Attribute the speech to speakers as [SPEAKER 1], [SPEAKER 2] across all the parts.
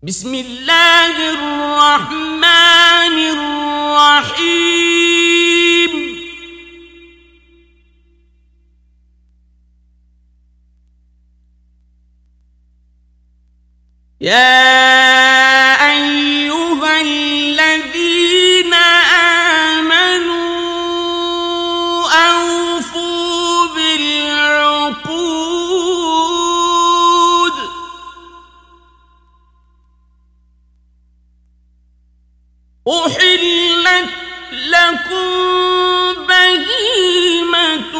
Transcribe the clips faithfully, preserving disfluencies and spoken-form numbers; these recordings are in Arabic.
[SPEAKER 1] بسم الله الرحمن الرحيم يا أيها الذين آمنوا أوفوا بالعقود أحلت لكم بهيمة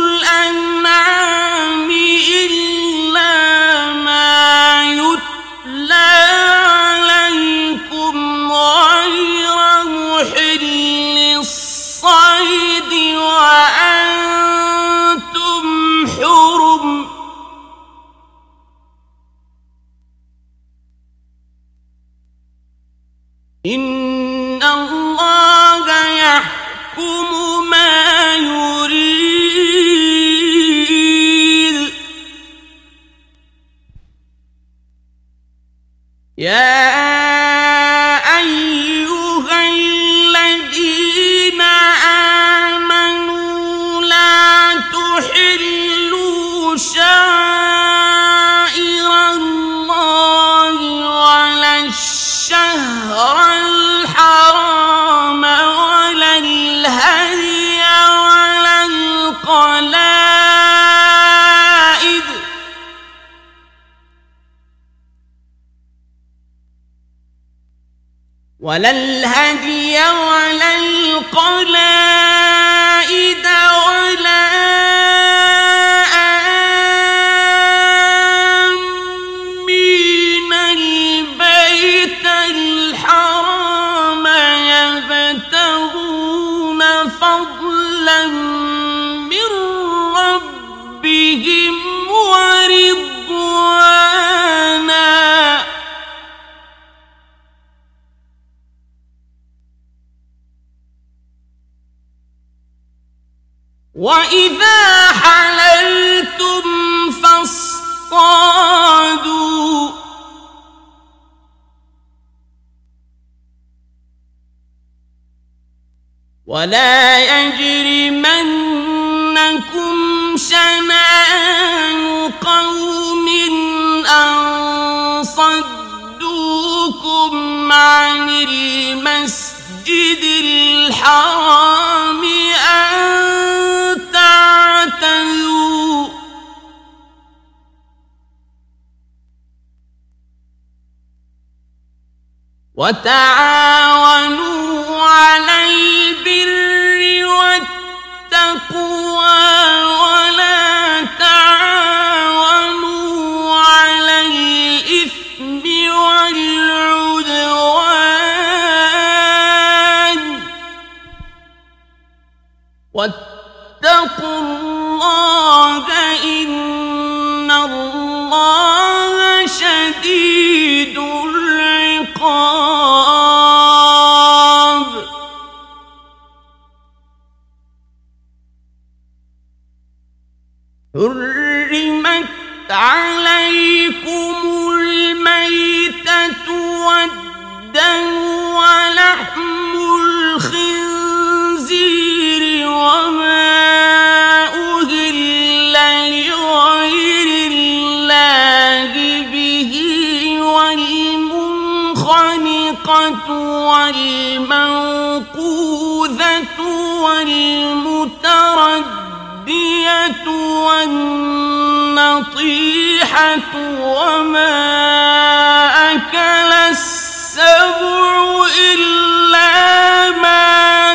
[SPEAKER 1] الأنعام إلا ما يتلى عليكم غير محل الصيد وأنتم حرم إن الله يحكم ما يريد يا أيها الذين آمنوا لا تحلوا شعائر الله ولا الشهر الحرام ولا الهدي ولا القلائد ولا الهدي ولا القلائد ولا آمين البيت الحرام يبتغون فضلا من ربهم ورضوانا وإذا حللتم فاصطادوا ولا يجرمنكم شنآن قوم أن صدوكم عن المسجد الحرام أن تعتدوا وتعاونوا على البر والتقوى ولا تعاونوا على الإثم والعدوان واتقوا الله إن الله شديد العقاب حرمت عليكم الميتة والدم ولحم الخنزير وما أهل لغير الله به والمنخنقة والموقوذة والمتردية والنطيحة وما أكل السبع إلا ما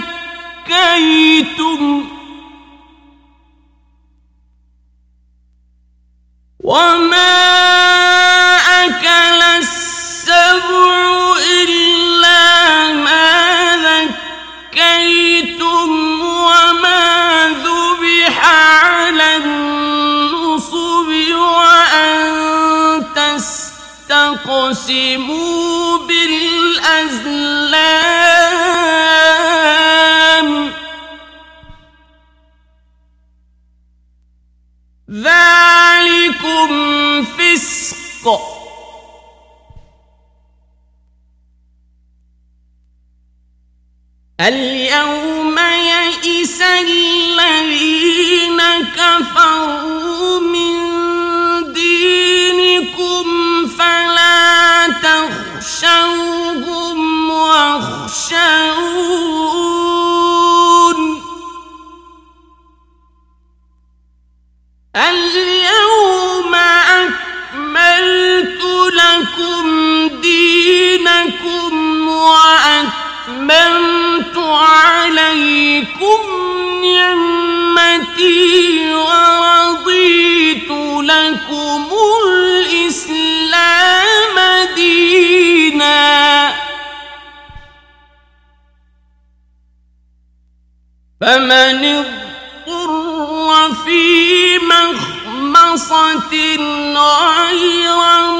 [SPEAKER 1] ذكيتم وما أكل السبع إلا ما ذكيتم وما ذبح على النصب وأن تستقسموا بالأزلام ذلكم فسق اليوم يئس الذين كفروا من دينكم فلا تخشوهم واخشون اليوم أكملت لكم دينكم وأتممت عليكم نعمتي ورضيت لكم الإسلام دينا فمن اضطر في مخمصة غير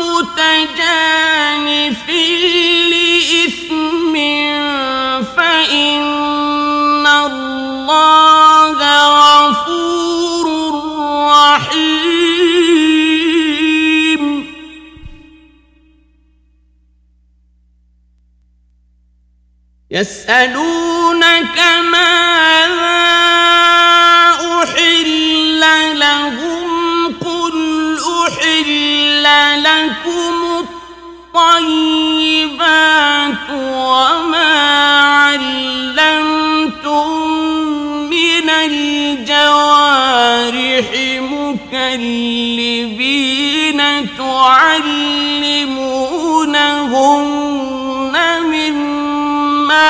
[SPEAKER 1] متجانف لإثم فإن الله غفور رحيم يسألونك ماذا أحل لهم قل أحل لكم الطيبات وما علمتم من الجوارح مكلبين تعلمونهن مما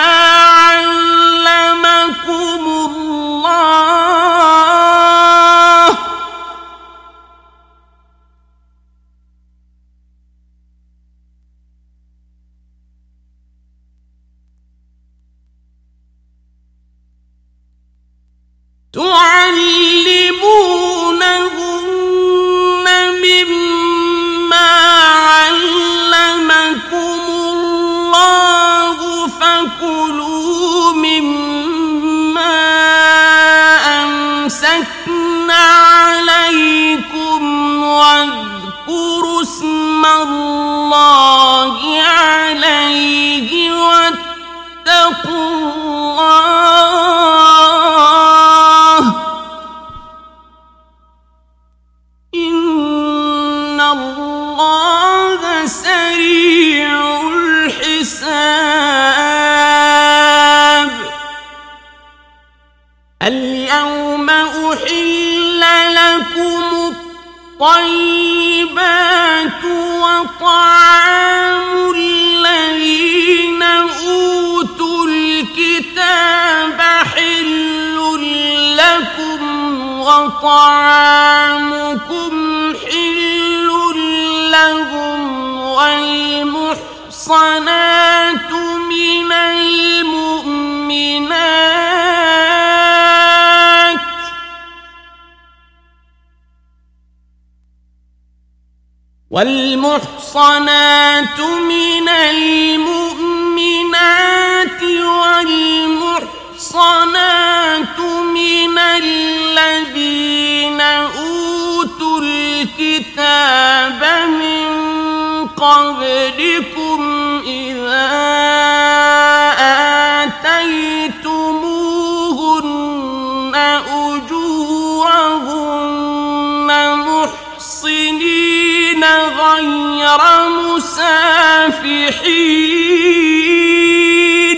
[SPEAKER 1] علمكم الله تعلمونهن مما علمكم الله فكلوا مما أمسكن عليكم واذكروا اسم الله عليه واتقوا الله إن الله سريع الحساب اليوم أحل لكم الطيبات وطعام الذين أوتوا الكتاب حل لكم وطعامكم حل لهم والمحصنات من المؤمنات والمحصنات من المؤمنات والمحصنات من الذين أوتوا الكتاب من قبلكم إذا آتيتموهن أجورهن محصنين غير مسافحين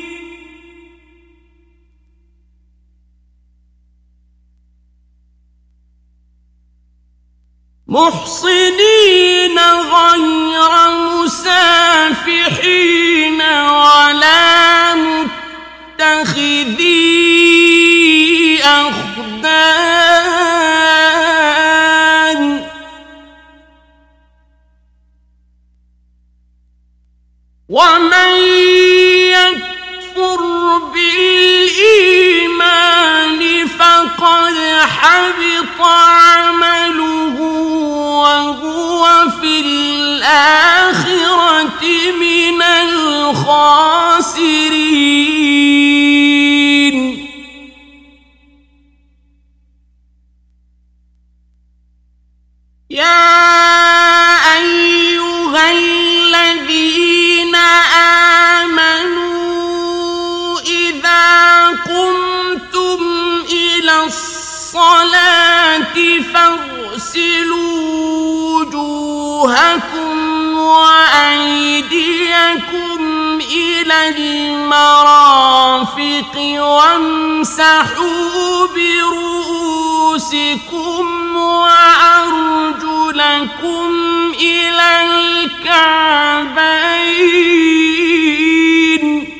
[SPEAKER 1] محصنين غير مسافحين ولا متخذي أخدان ومن يكفر بالإيمان فقد حبط عمله وهو في الآخرة من الخاسرين يا أيها الذين آمنوا إذا إلى المرافق وامسحوا برؤوسكم وأرجلكم إلى الكعبين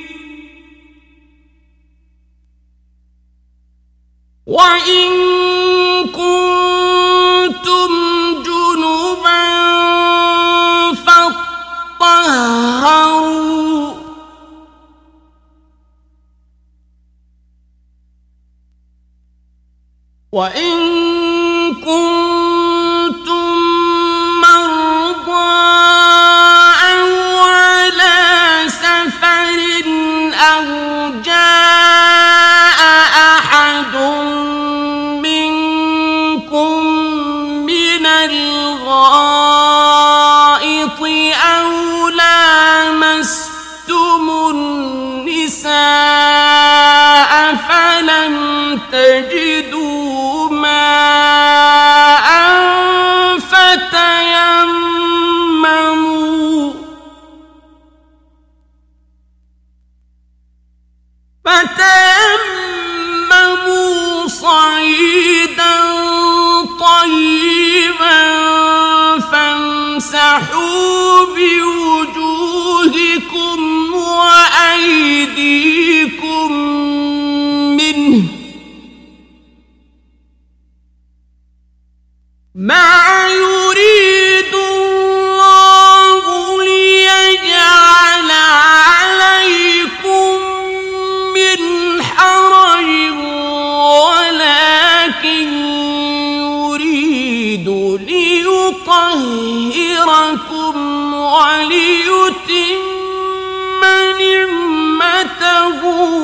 [SPEAKER 1] وإن كنتم جنبا فاطهروا وإن كنتم مرضى أو على سفر أو جاء أحد منكم من الغائط أو لامستم النساء فلم تجدوا ماء فتيمموا فتيمموا صعيدا طيبا فامسحوا بوجوهكم وأيديكم منه ما يريد الله ليجعل عليكم من حرج ولكن يريد ليطهركم وليتم نعمته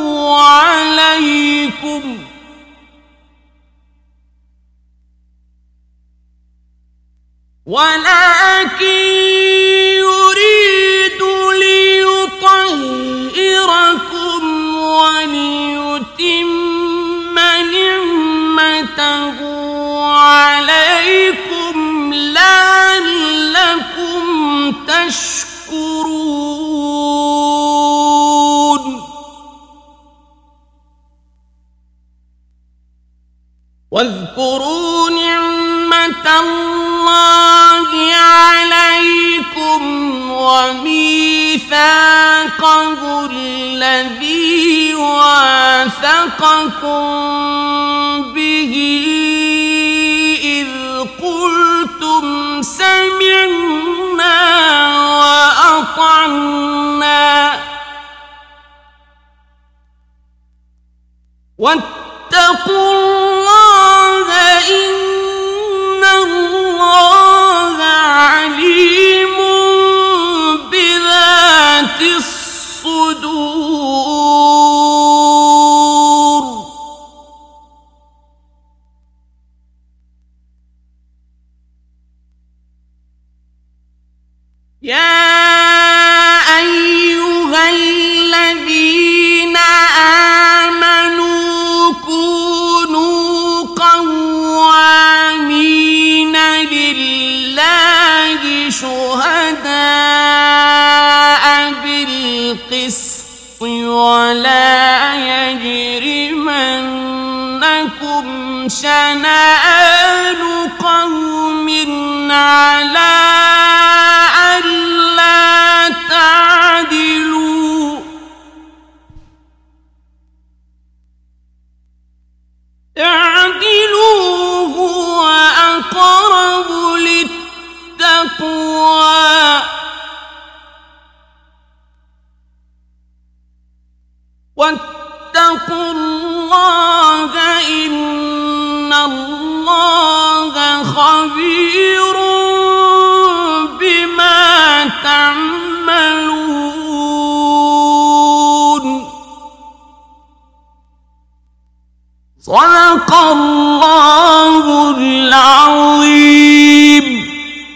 [SPEAKER 1] عليكم ولكن يريد ليطهركم وليتم نعمته عليكم لعلكم تشكرون واذكروا نعمة الله عليكم وميثاقه الذي واثقكم به إذ قلتم سمعنا وأطعنا واتقوا الله إن الله عليم بذات الصدور يا أيها الذين آمنوا كونوا قوامين لله شهداء بالقسط ولا يجرمنكم شنآن قوم على ألا تعدلوا اعدلوا هو أقرب للتقوى واتقوا الله إن الله خبير بما تعملون صدق الله العظيم.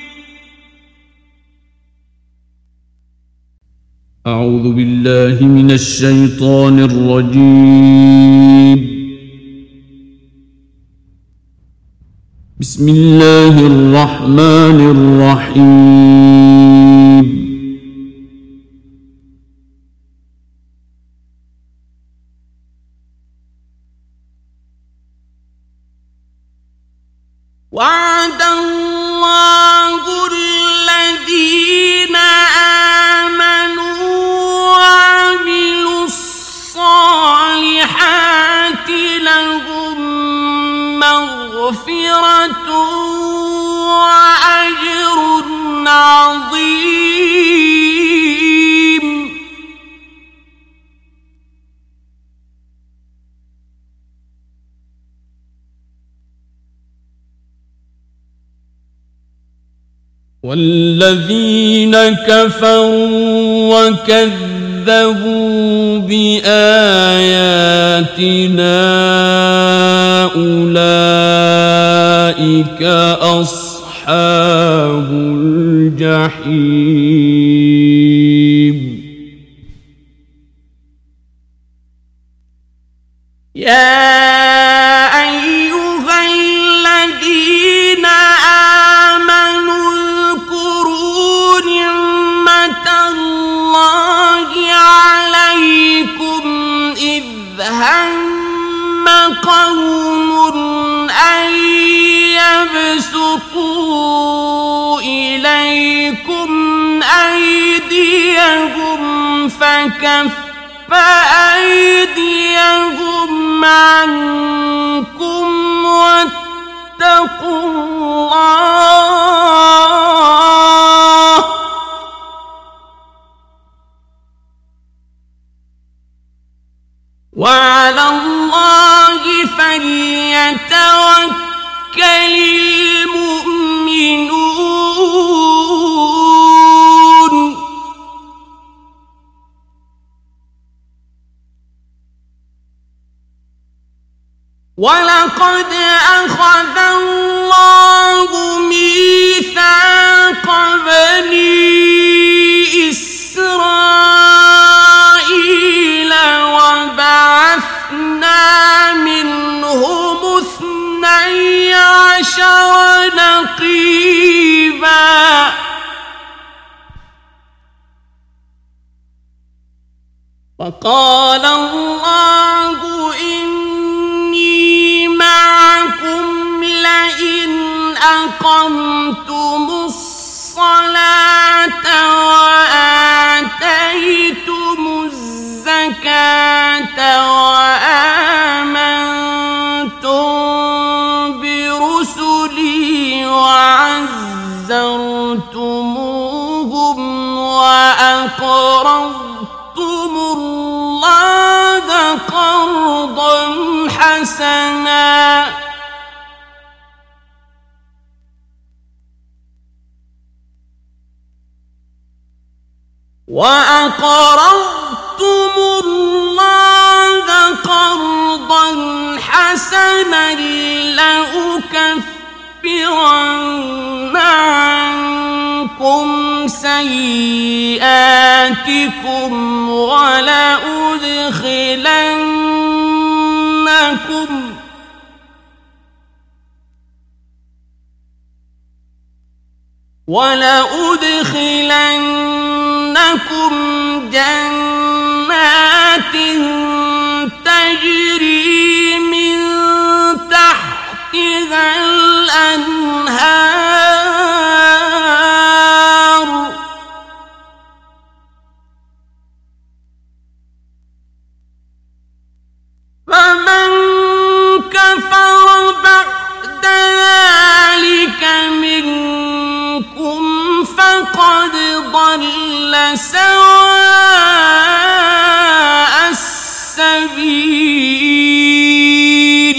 [SPEAKER 2] أعوذ بالله من الشيطان الرجيم. بسم الله الرحمن الرحيم. والذين كفروا وكذبوا بآياتنا أولئك أصحاب الجحيم.
[SPEAKER 1] يا أيها الذين آمنوا اذكروا نعمة الله عليكم إذ هم قوم أن يبسطوا إليكم أيديهم فكف فأيديهم عنكم واتقوا الله وعلى الله فليتوكل المؤمنون. ولقد أخذ الله ميثاق بني إسرائيل وبعثنا منهم اثني عشر نقيبا فقال الله إني معكم لئن أقمتم الصلاة وآتيتم الزكاة وآمنتم برسلي وعزرتموهم وأقرضتم الله قرضا حسنا وأقرضتم الله قرضا حسنا لأكفرن عنكم سيئاتكم ولأدخلنكم ولأدخلنكم جنات تجري من تحتها الأنهار فمن كفر بعد ذلك منكم فقد ضل سواء السبيل.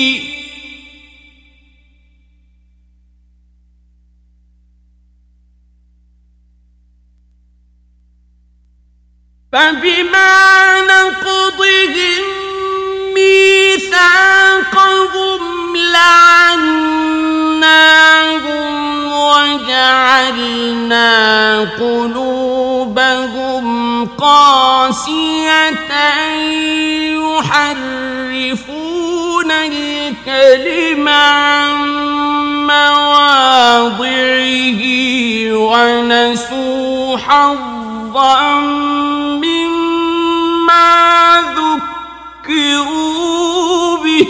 [SPEAKER 1] فبما نقضهم ميثاقهم لعناهم وجعلنا قلوبهم قاسية يحرفون الكلم عن مواضعه ونسوا حظا مما ذكروا به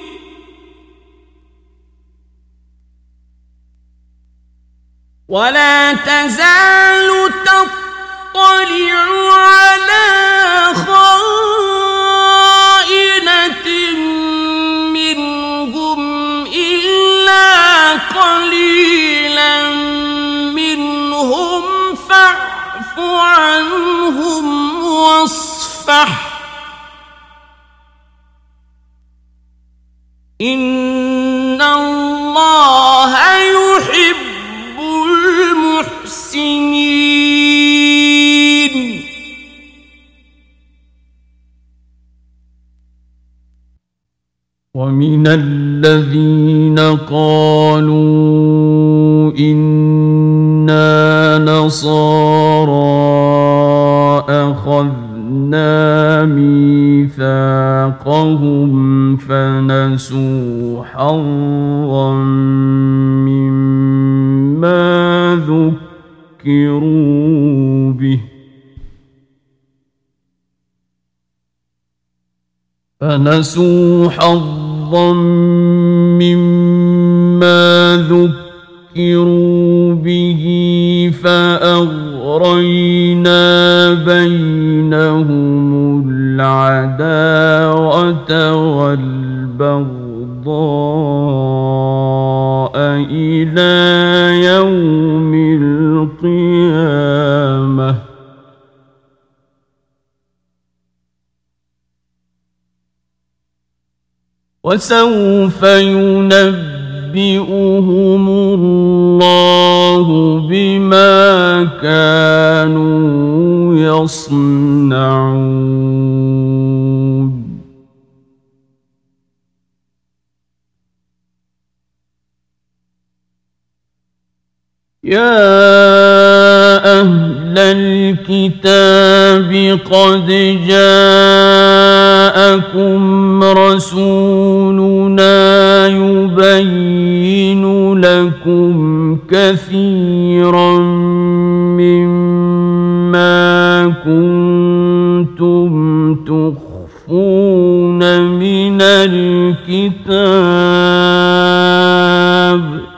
[SPEAKER 1] ولا تزال تطلع على خائنة منهم إلا قليلا منهم فاعف عنهم واصفح إن الله يحب المحسنين.
[SPEAKER 2] ومن الذين قالوا إنا نصارى أخذنا ميثاقهم فنسوا حظا مما ذكروا به فنسوا حظا مما ذكروا به فأغرينا بينهم العداوة والبغضاء إلى يوم القيامة وسوف ينبئهم الله بما كانوا يصنعون يا أهل الكتاب قد جاءكم رسولنا يبين لكم كثيرا مما كنتم تخفون من الكتاب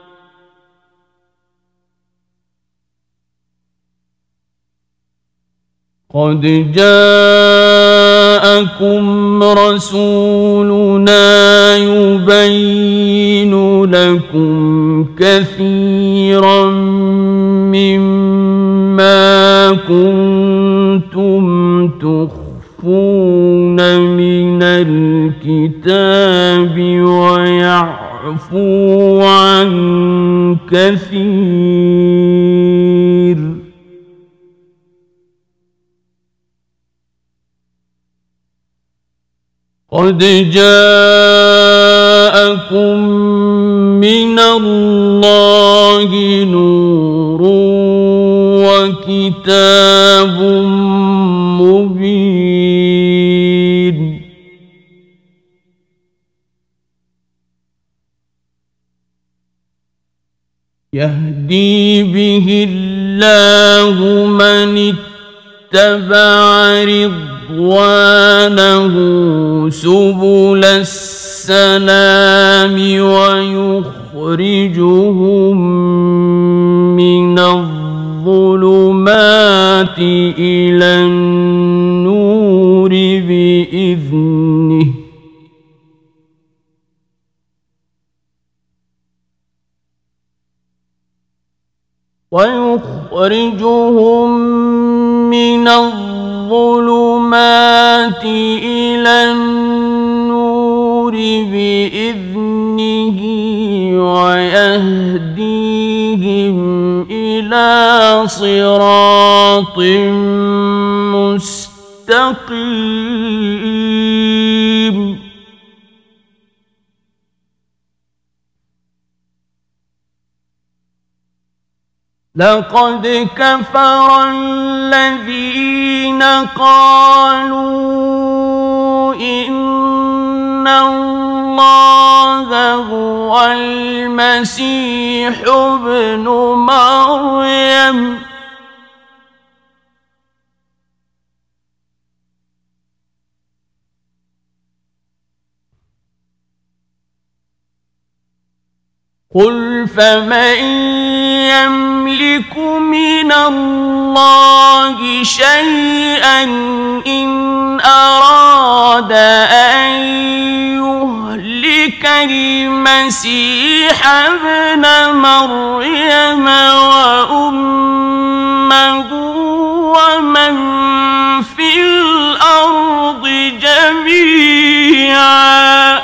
[SPEAKER 2] قد جاءكم رسولنا يبين لكم كثيرا مما كنتم تخفون من الكتاب ويعفو عن كثير قد جاءكم من الله نور وكتاب مبين يهدي به الله من اتبع رضوانه سبل السلام ويخرجهم من الظلمات إلى النور بإذنه ويخرجهم من الظلمات إلى النور بإذنه ويهديهم إلى صراط مستقيم لقد كفر الذين قالوا إن الله هو المسيح ابن مريم قل فمن يملك من الله شيئا إن أراد أن يهلك المسيح ابن مريم وأمه ومن في الأرض جميعا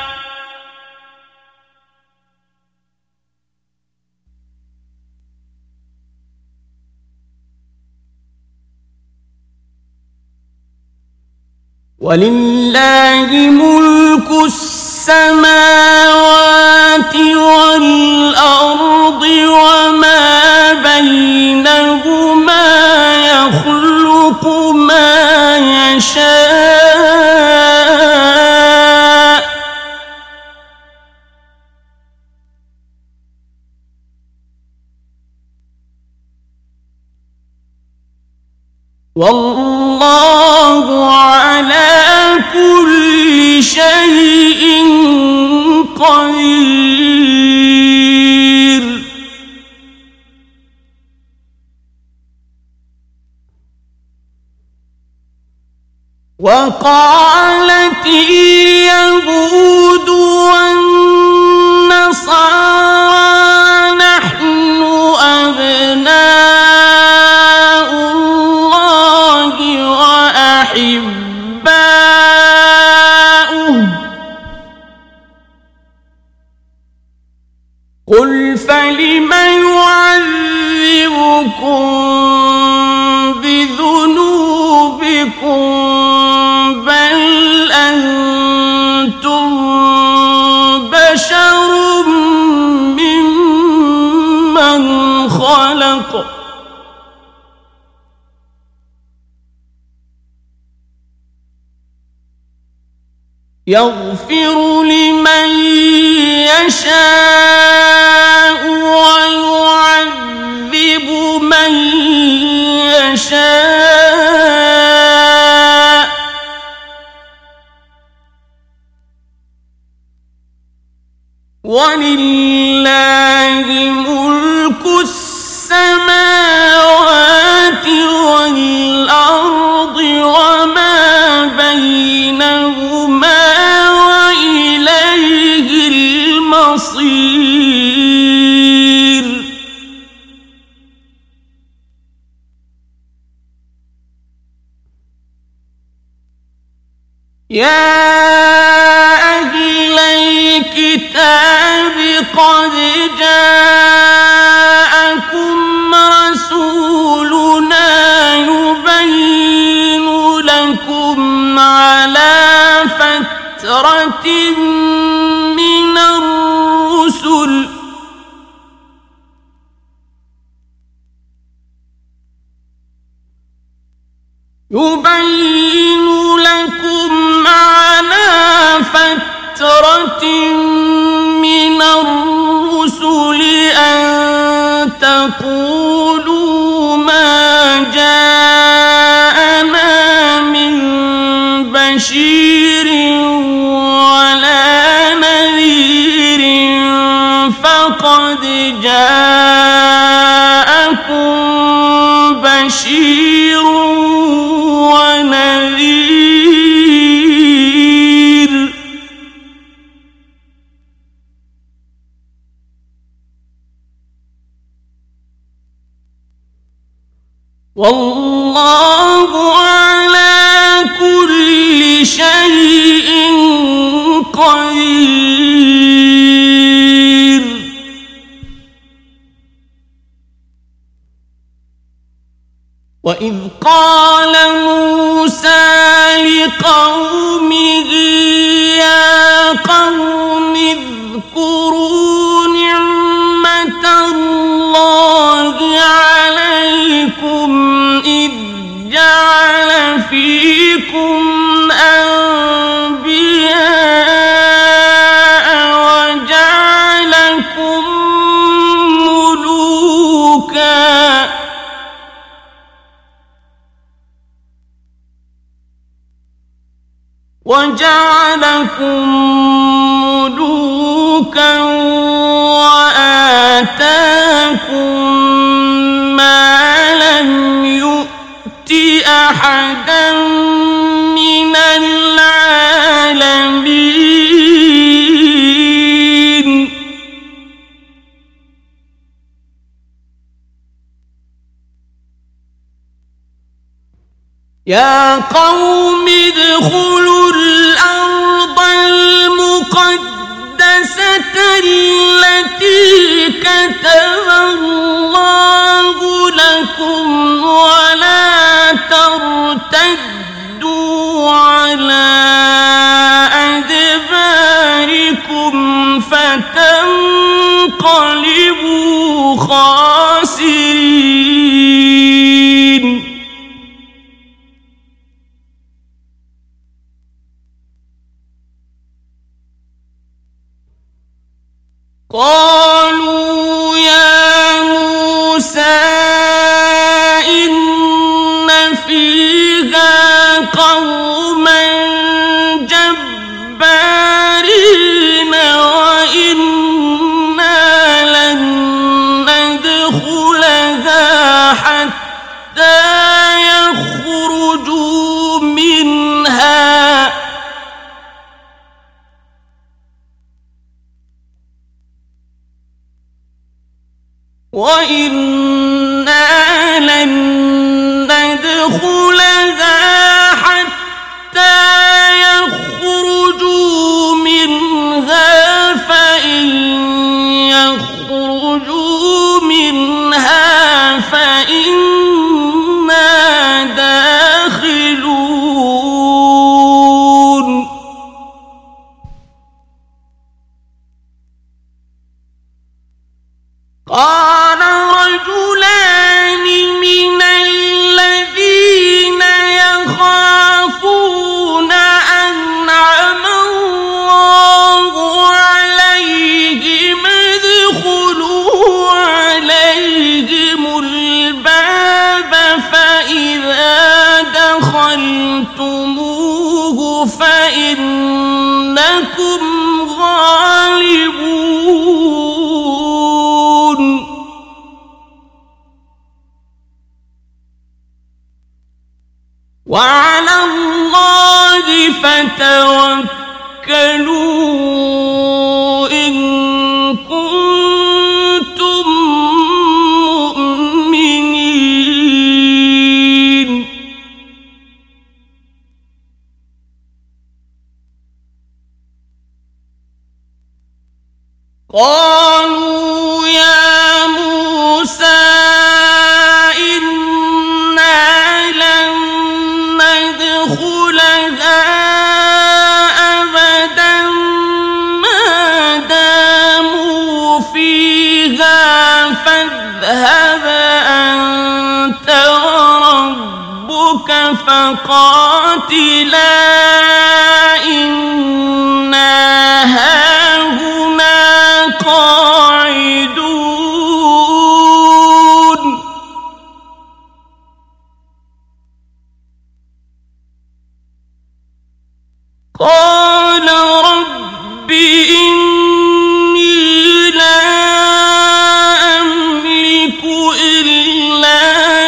[SPEAKER 2] ولله ملك السماوات
[SPEAKER 1] السماوات والأرض وما بينهما يخلق ما يشاء والله على كل شيء قدير. وقالت اليهود والنصارى نحن أبناء الله وأحباؤه قل فلم يعذبكم بذنوبكم بل أنتم بشر ممن خلق يغفر لمن يشاء ويعذب من يشاء ولله ملك السماوات والأرض وما بينهما وإليه المصير. يا أهل الكتاب قد جاءكم رسولنا يبين لكم على فترة من الرسل يبين لكم على فترة من الرسل أن تقولوا ما جاءنا من بشير ولا نذير فقد جاءكم بشير ونذير والله على كل شيء قدير. وإذ قال موسى لقومه يا قوم اذكروا نعمة الله عليكم إذ جعل فيكم أنبياء وجعلكم ملوكا وجعلكم ملوكا وآتاكم ما لم يؤت أحدا من العالمين. يا قوم ادخلوا الأرض المقدسة التي كتب الله لكم ولا ترتدوا على أدباركم قالوا يا موسى إن فيها قوما جبارين وإنا لن ندخلها حتى يخرجوا منها وإنا لن ندخلها حتى يخرجوا منها فإن يخرجوا منها فإنا داخلون قال رجلان من الذين يخافون أنعم الله عليهم ادخلوا عليهم الباب فإذا دخلتموه فإنكم غالبون وعلى الله فتوكلوا إن كنتم مؤمنين قالوا يا موسى إنا لن ندخلها أبدا ما داموا فيها فاذهب أنت وربك فقاتلا إنا هاهنا قاعدون قال رب إني لا أملك إلا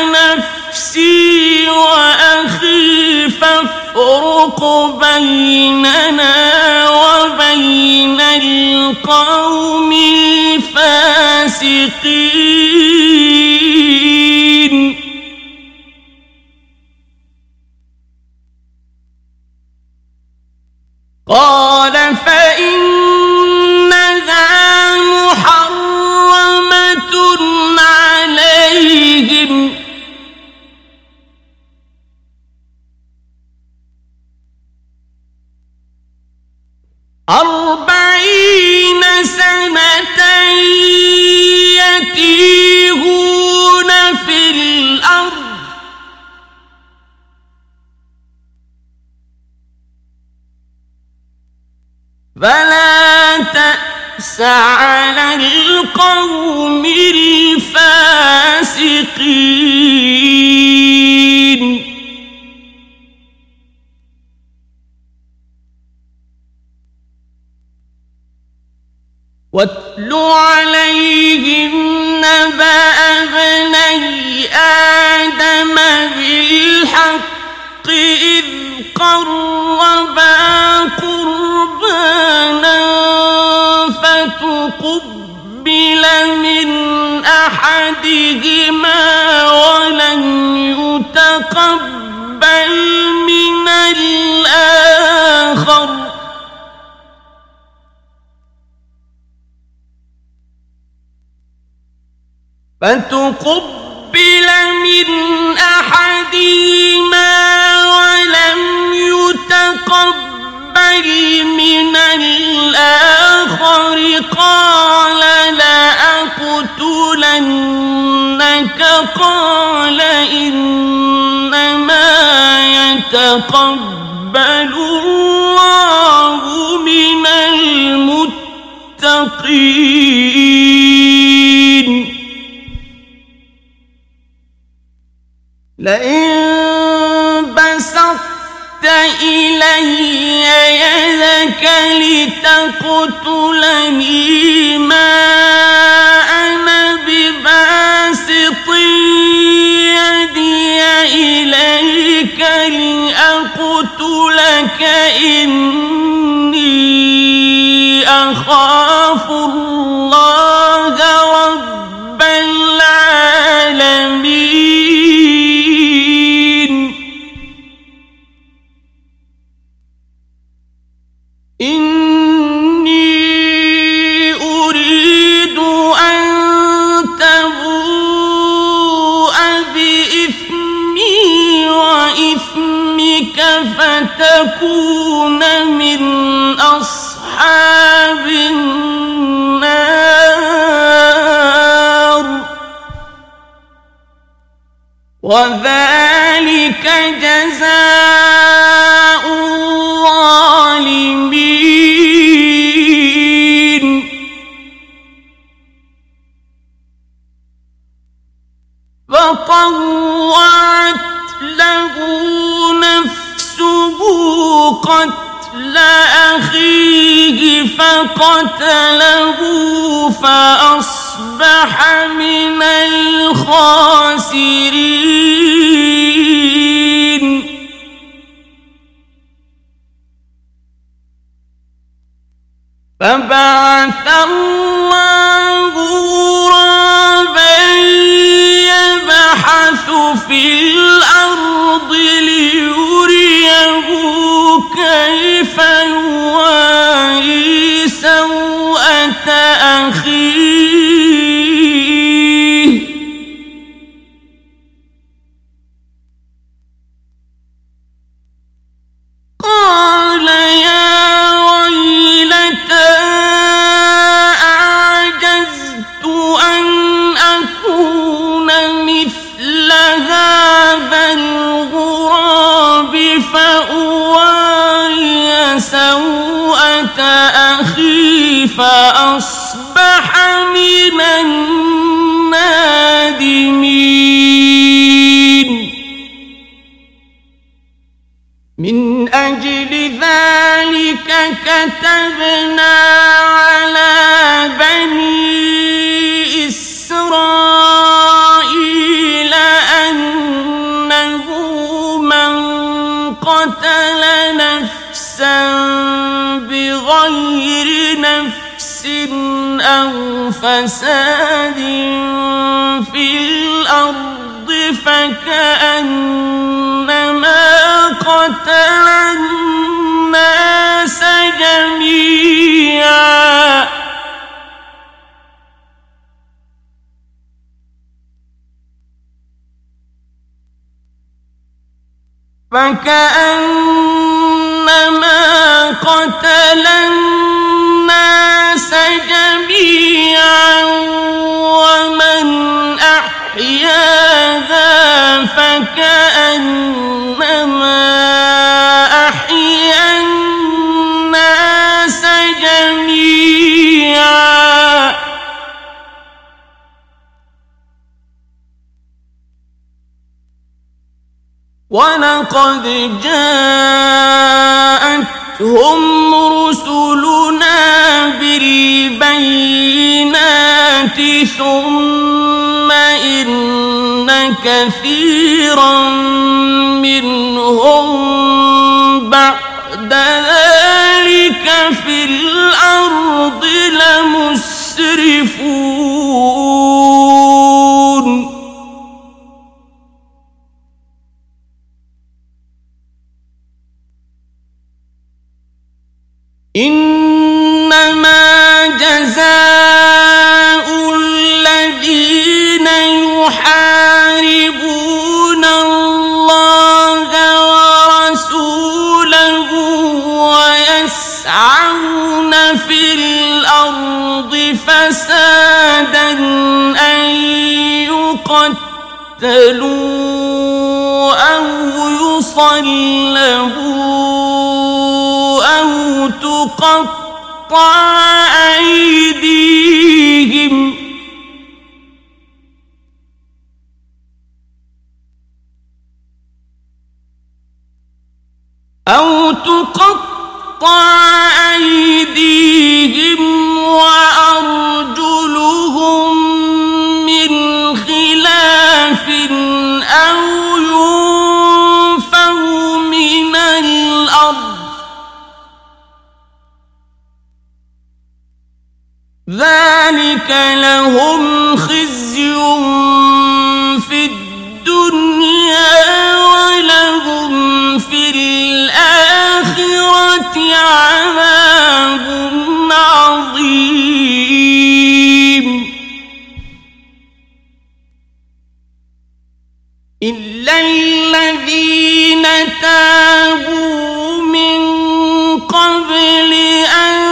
[SPEAKER 1] نفسي وأخي فافرق بيننا وبين القوم الفاسقين قال فإنها محرمة عليهم أربعين سنة يتيهون في الأرض فلا تأس على القوم الفاسقين واتل عليهم نبأ ابني آدم بالحق إذ قربا قربانا فتقبل من أحدهما ولن يتقبل من الآخر فتقبل من أحدهما ولم يتقبل من الآخر قال لأقتلنك قال إنما يتقبل الله من المتقين لئن بسطت إلي يدك لتقتلني ما أنا بباسط يدي إليك لأقتلك إني أخاف الله رب العالمين إني أريد أن تبوء بإثمي وإثمك فتكون من أصحاب النار وذلك جزاء الظالمين. فطوعت له نفسه قتل أخيه فقتله فأصبح من الخاسرين. فبعث الله غرابا يبحث في الأرض ليريه كيف يواري سوءة أخيه قال يا ويلتى أعجزت أن أكون مثل هذا الغراب فأواري سوءة أخي فأصبح من النادمين. من أجل ذلك كتبنا على بني إسرائيل أنه من قتل نفسا بغير نفس أو فساد في الأرض فكأنما قتل الناس جميعا فكأنما قتل الناس جميعا ومن أحياها فكأنما أحيا الناس جميعا ولقد جاءتهم رسلنا بالبينات ثم إن كثيرا منهم بعد ذلك في الأرض لمسرفون. إنما جزاء الذين يحاربون الله ورسوله ويسعون في الأرض فسادا أن يقتلوا أو يصلبوا أو تقطع أيديهم. أو تقطع أيديهم وأرجلهم من خلاف أو ينفوا من الأرض ذلك لهم خزي في الدنيا ولهم في الآخرة عذاب عظيم إلا الذين تابوا من قبل أن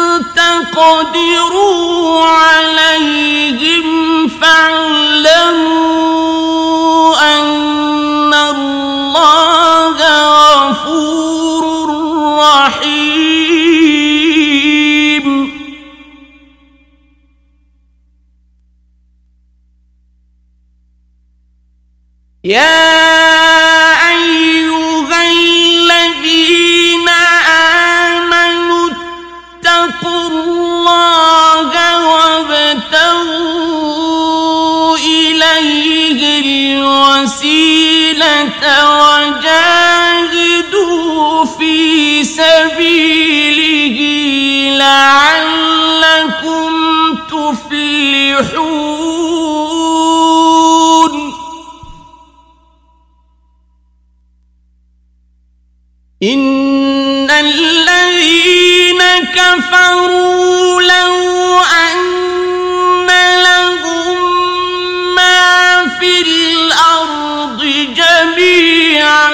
[SPEAKER 1] تقدروا عليهم فاعلموا أن الله غفور رحيم يا أيها الذين آمنوا اتقوا الله وابتغوا إليه الوسيلة وجاهدوا في سبيله لعلكم تفلحون إن الذين كفروا لو أن لهم ما في الأرض جميعا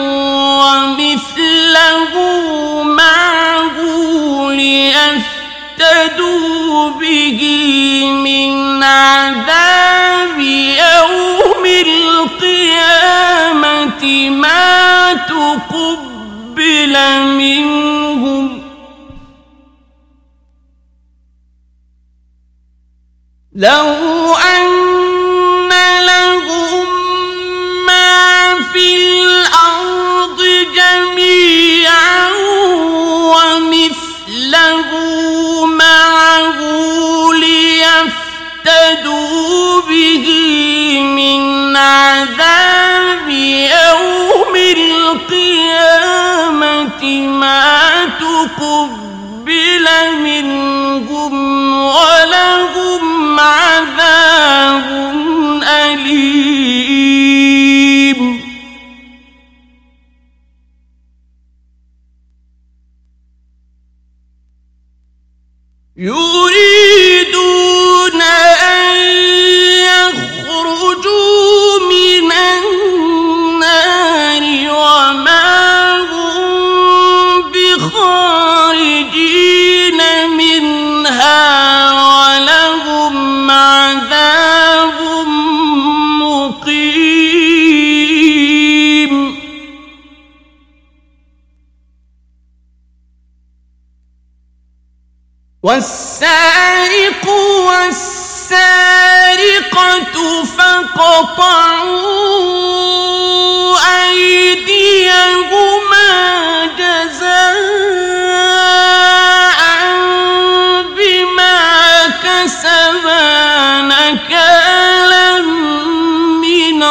[SPEAKER 1] ومثله معه ليفتدوا به من عذاب يوم القيامة ما تقبل منهم لو أن لهم ما في الأرض جميعا ومثله معه ليفتدوا به من عذاب يوم القيامة ما تقبل منهم ولهم عذاب أليم يريدون أن يخرجوا من النار وما هم بخارجين منها ولهم عذاب مقيم والسارق والسارقة فاقطعوا أيديهما جزاء بما كسبا نكالا من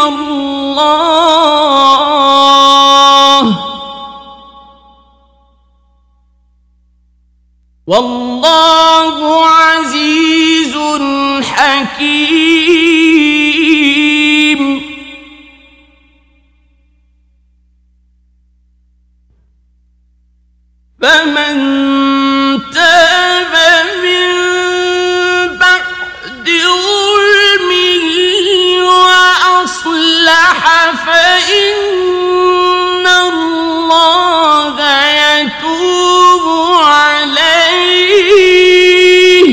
[SPEAKER 1] الله والله عزيز حكيم فمن تاب من بعد ظلمه وأصلح فإن الله يتوب عليه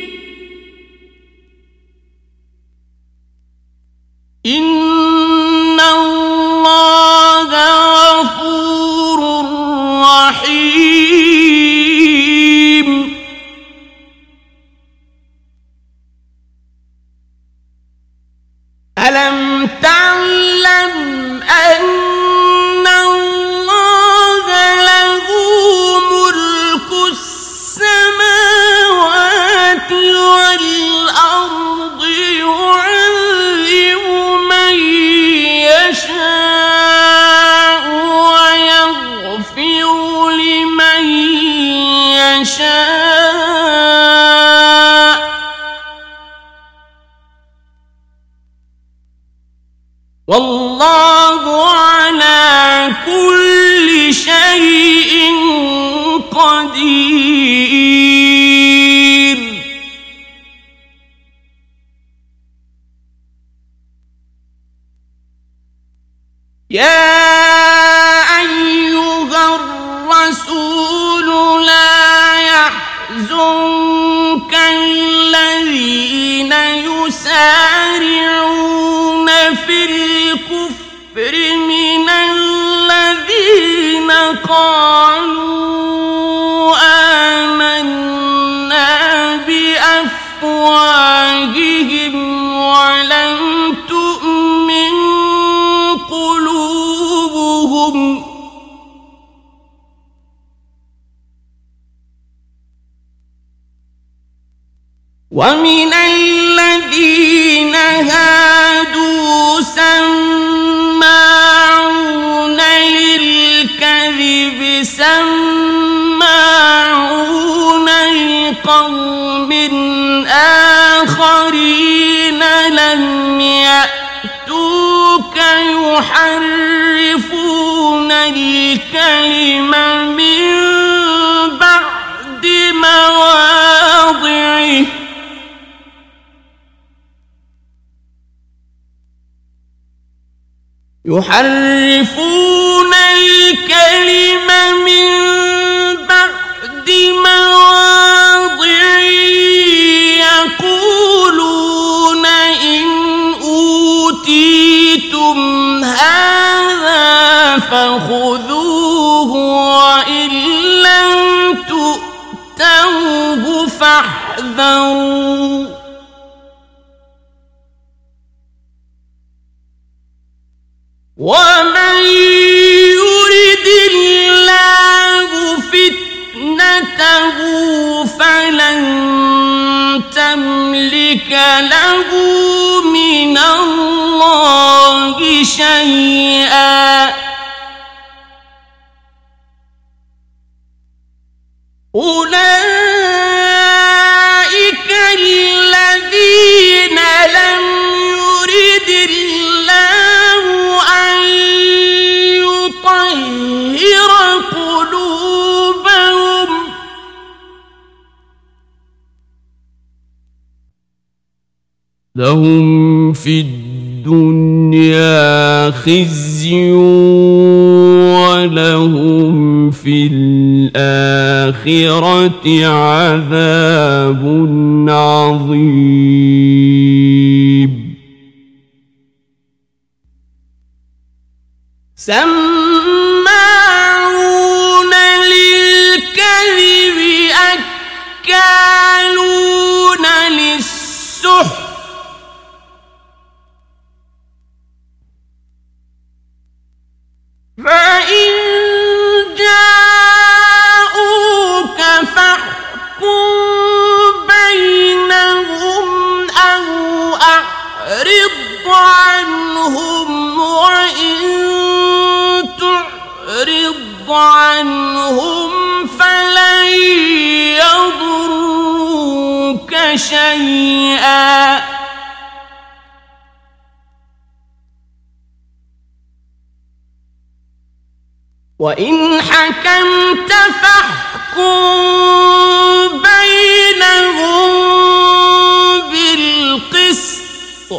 [SPEAKER 1] إن الله غفور رحيم ألم تعلم أن الله لا قالوا آمنا بأفواههم ولم تؤمن قلوبهم ومن الذين هادوا سماعون للكذب سماعون لقوم آخرين لم يأتوك يحرفون الكلم من بعد مواضعه يحرفون الكلم من بعد مواضعه يقولون إن أوتيتم هذا فخذوه وإن لم تؤتوه فاحذروا ومن يرد الله فتنته فلن تملك له من الله شيئا أولئك الذين لم يرد الله أن يطهر قلوبهم لهم في الدنيا خزي ولهم في الآخرة عذاب عظيم سماعون للكذب أكالون للسحت فإن جاءوك فاحكم بينهم أو أعرض عنهم وإن تعرض عنهم فلن يضروك شيئا وإن حكمت فاحكم بينهم بالقسط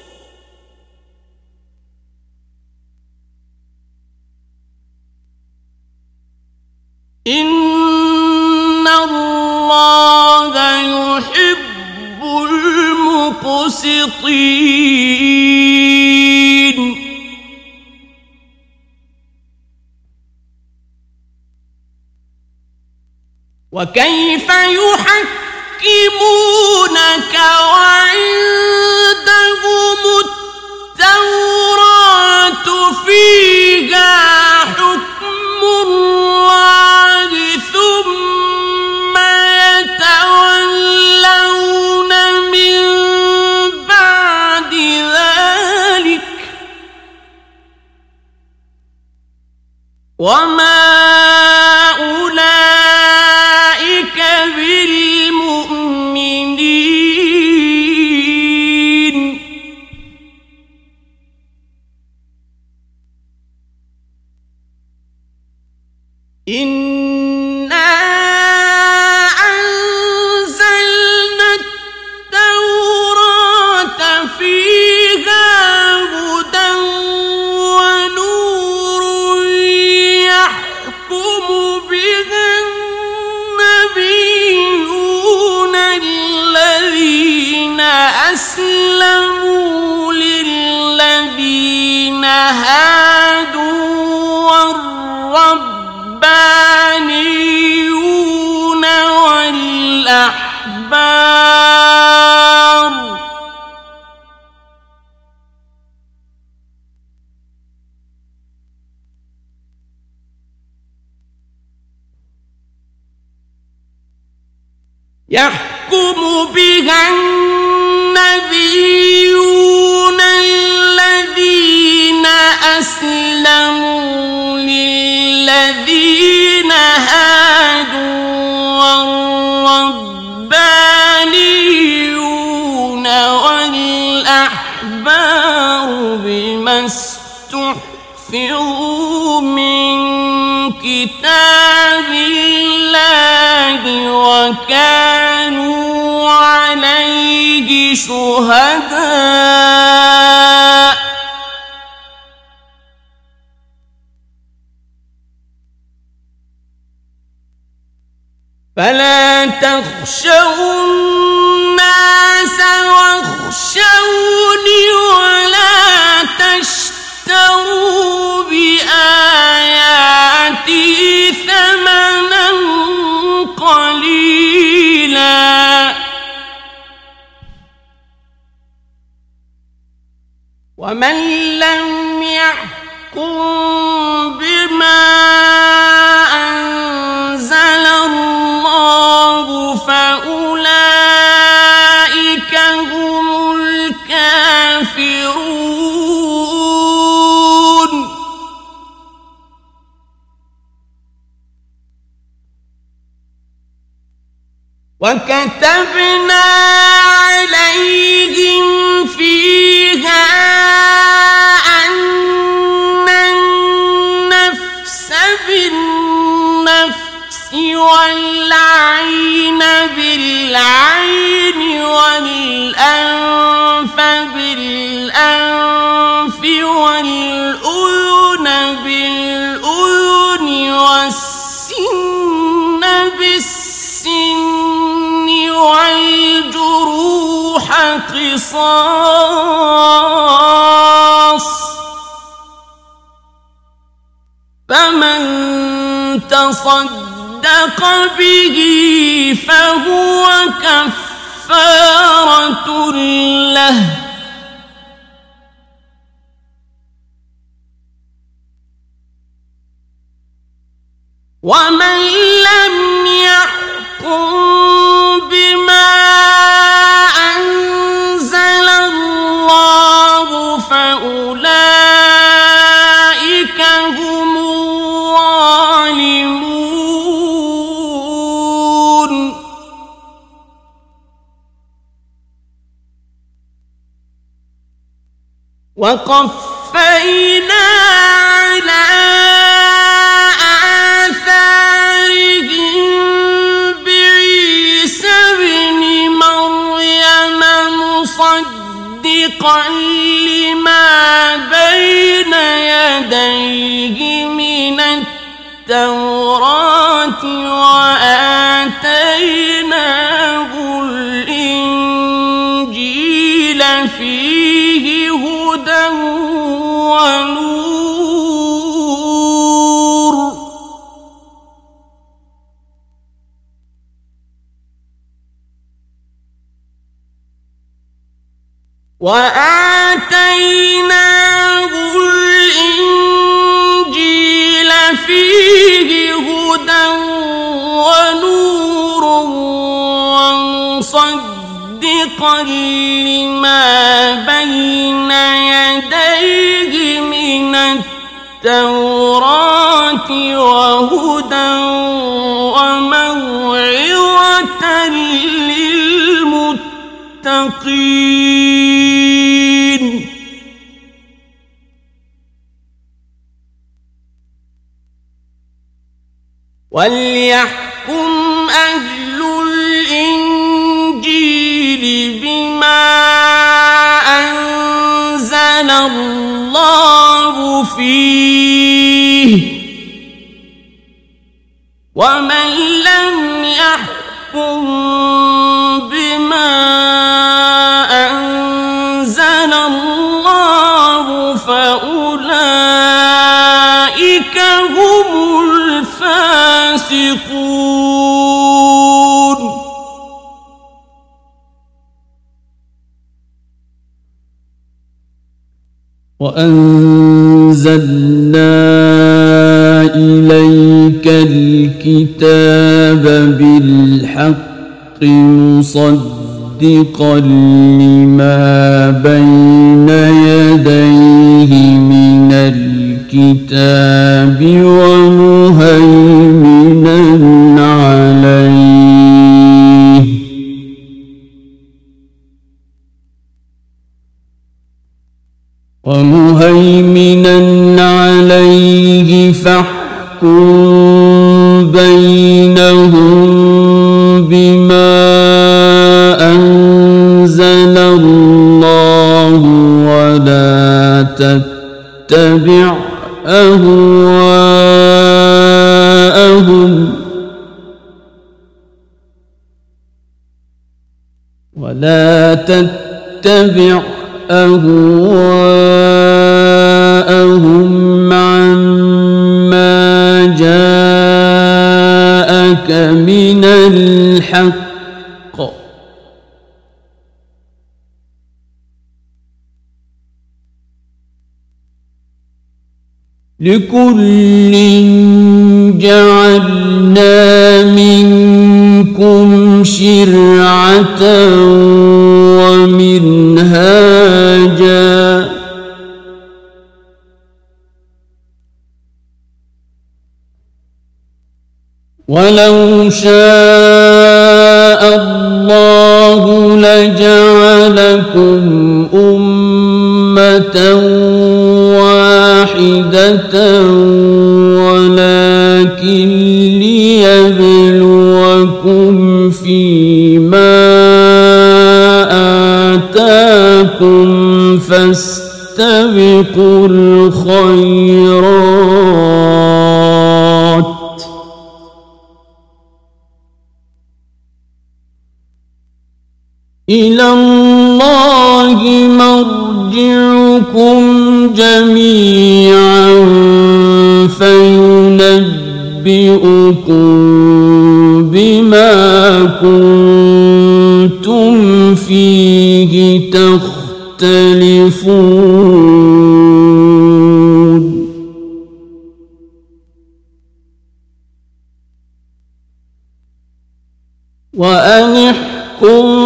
[SPEAKER 1] إن الله يحب المقسطين وكيف يحكمونك وعندهم التوراة فيها حكم الله ثم يتولون من بعد ذلك وما إنا أنزلنا التوراة فيها هدى ونور يحكم بها النبيون الذين أسلموا للذين هادوا والرب يحكم بها النبيون الذين أسلموا للذين هادوا والربانيون والأحبار بما استحفظوا من كتاب الله وكانوا عليه شهداء فلا تخشوا الناس واخشوني ولا تشتروا بآياتي ثمنا قليلا ومن لم يحكم بما أنزل الله فأولئك هم الكافرون وكتبنا عليهم فيها أن النفس بالنفس والعين بالعين والأنف بالأنف والأذن بالأذن والسن بالسن والجروح قصاص فمن تصدق به فهو كفارة له ومن لم يحكم بما أنزل الله فأولئك هم الظالمون وقفينا على مصدقا لما بين يديه من التوراة وآتيناه الإنجيل فيه هدى ونور وآتيناه الإنجيل فيه هدى ونور ومصدقا لما بين يديه من التوراة وهدى وموعظة للمتقين وليحكم أهل الإنجيل بما أنزل الله فيه ومن لم يحكم بما أنزل الله فأولئك هم الفاسقون وأنزلنا إليك الكتاب بالحق مصدقا لما بين يديه من الكتاب ومهيمنا عليه ومهيمنا عليه فاحكم بينهم بما أنزل الله ولا تتبع أهواءهم ولا تتبع أهواءهم عما جاءك من الحق لكل جعلنا منكم شرعة ومنهاجا ولو شاء الله لجعلكم أمة واحدة ولكن ليبلوكم فيما آتاكم فاستبقوا الخيرات إلى الله مرجعكم جميعا فينبئكم بما كنتم فيه تختلفون وأن احكم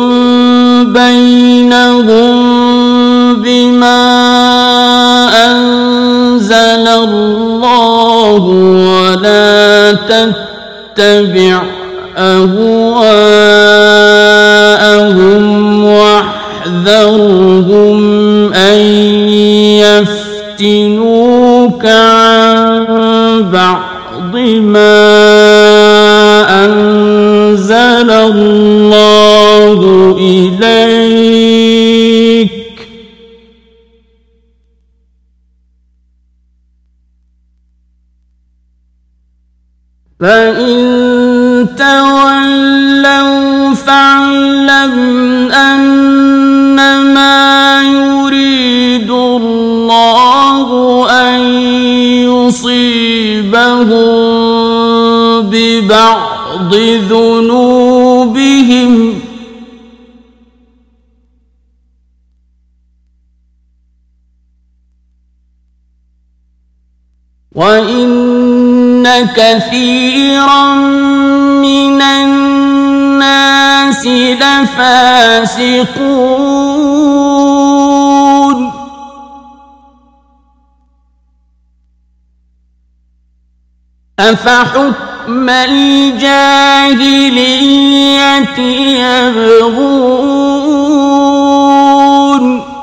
[SPEAKER 1] بينهم بما أنزل الله ولا تتبع أهواءهم واحذرهم أن يفتنوك عن بعض ما أنزل الله إليك فإن تولوا فاعلم أنما يريد الله أن يصيبهم ببعض ذنوبهم وإن كثيرا من الناس لفاسقون أفحكم الجاهلية يبغون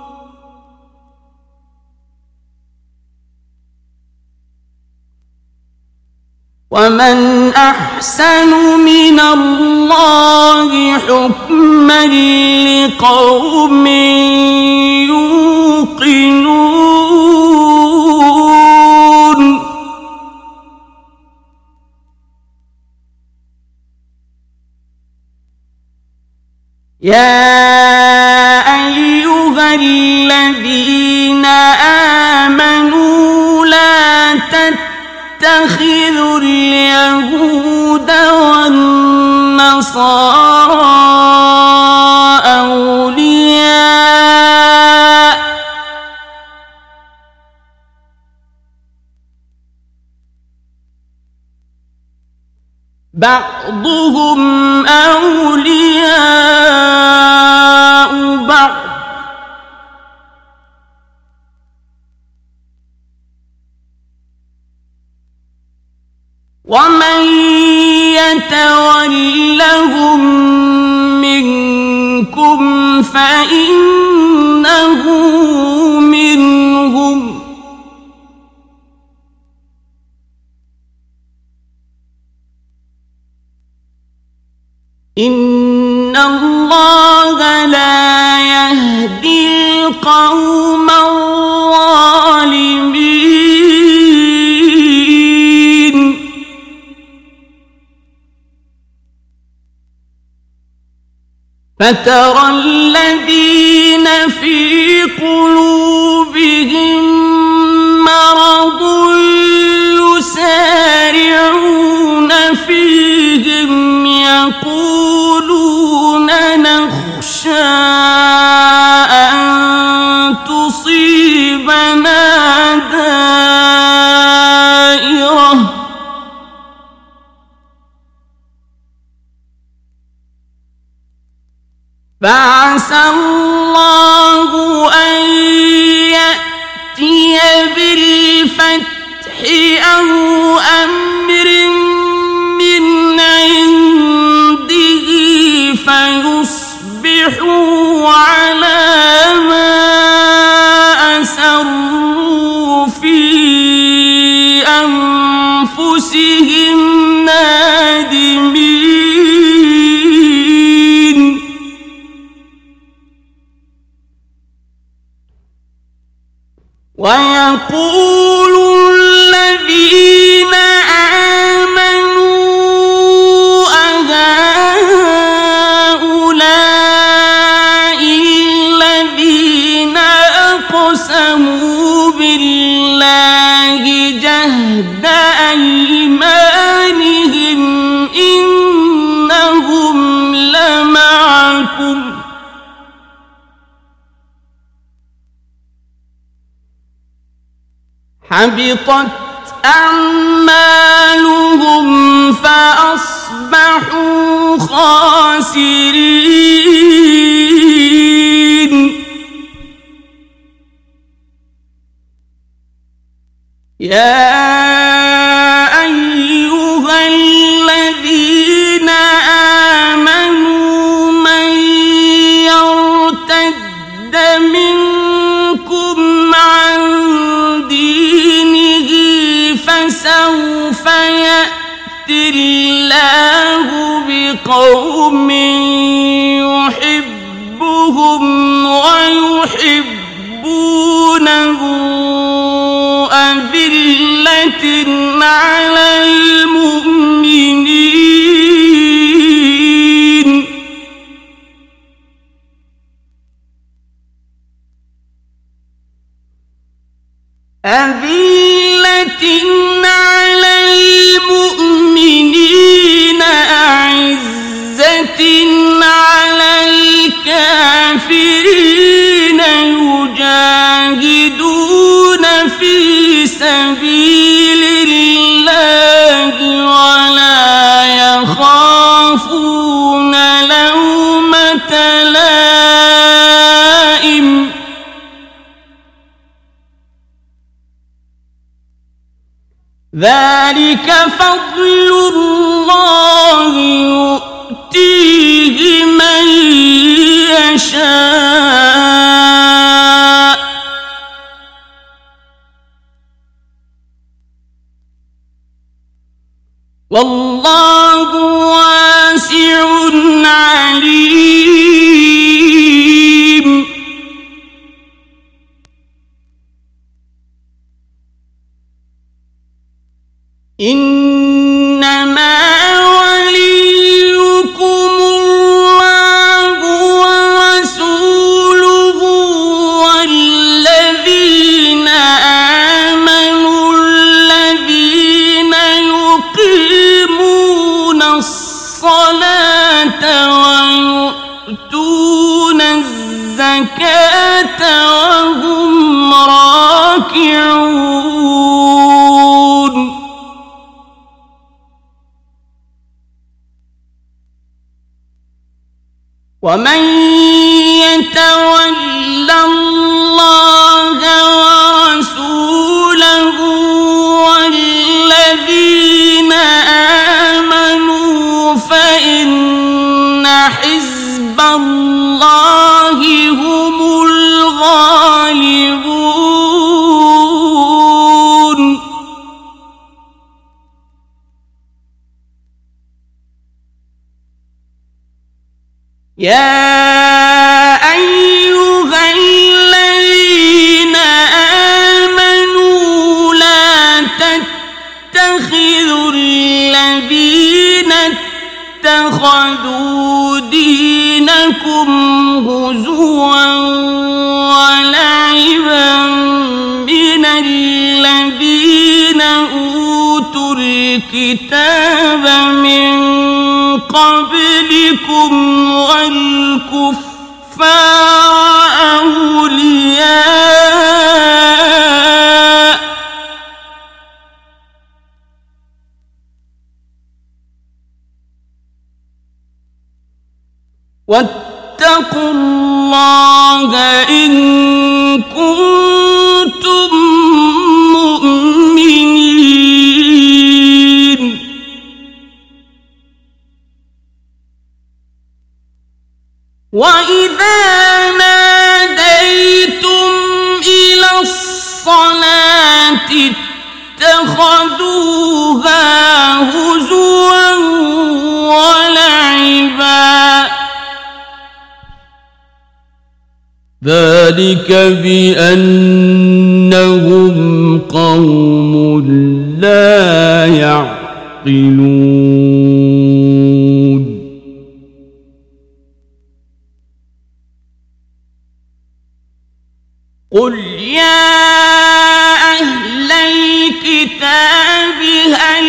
[SPEAKER 1] ومن أحسن من الله حكما لقوم يوقنون يا أيها الذين آمنوا لا تتخذوا اليهود والنصارى أولياء بعضهم أولياء بعض ومن يتولهم منكم فإنه منهم إن الله لا يهدي القوم الظالمين فترى الذين في قلوبهم مرض يسارعون فيهم يقولون نخشى أن تصيبنا دائرة فعسى الله أن يأتي بالفتح أو أمر من عنده فيصبحوا على ما أسروا في أنفسهم نادمين ويقول الذين آمنوا أهؤلاء الذين أقسموا بالله جهد أيمانهم إنهم لمعكم حبطت أعمالهم فأصبحوا خاسرين يا أيها الذين آمنوا من يرتد منكم عن دينه فسوف يأتي الله بقوم يحبهم ويحبونه أذلة على المؤمنين أذلة على المؤمنين أعزة على الكافرين يجاهدون في سبيل الله ولا يخافون لومة لائم ذلك فضل الله يؤتيه من يشاء والله واسع عليم إنما وليكم الله ورسوله والذين آمنوا الذين يقيمون الصلاة ويؤتون الزكاة وهم راكعون ومن يتول الله ورسوله والذين آمنوا فإن حزب الله هم الغالبون. يا أيها الذين آمنوا لا تتخذوا الذين اتخذوا دينكم هزوا ولعبا من الذين أوتوا الكتاب من قبلكم والكفار أولياء واتقوا الله إن كنتم مؤمنين. وإذا ناديتم إلى الصلاة اتخذوها هزوا ولعبا ذلك بأنهم قوم لا يعقلون. قل يا أهل الكتاب هل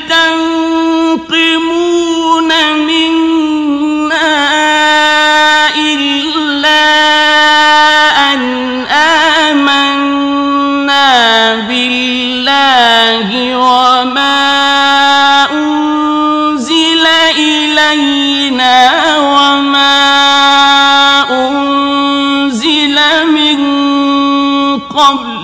[SPEAKER 1] تنقمون منا إلا أن آمنا بالله وما أنزل إلينا وما أنزل من قبل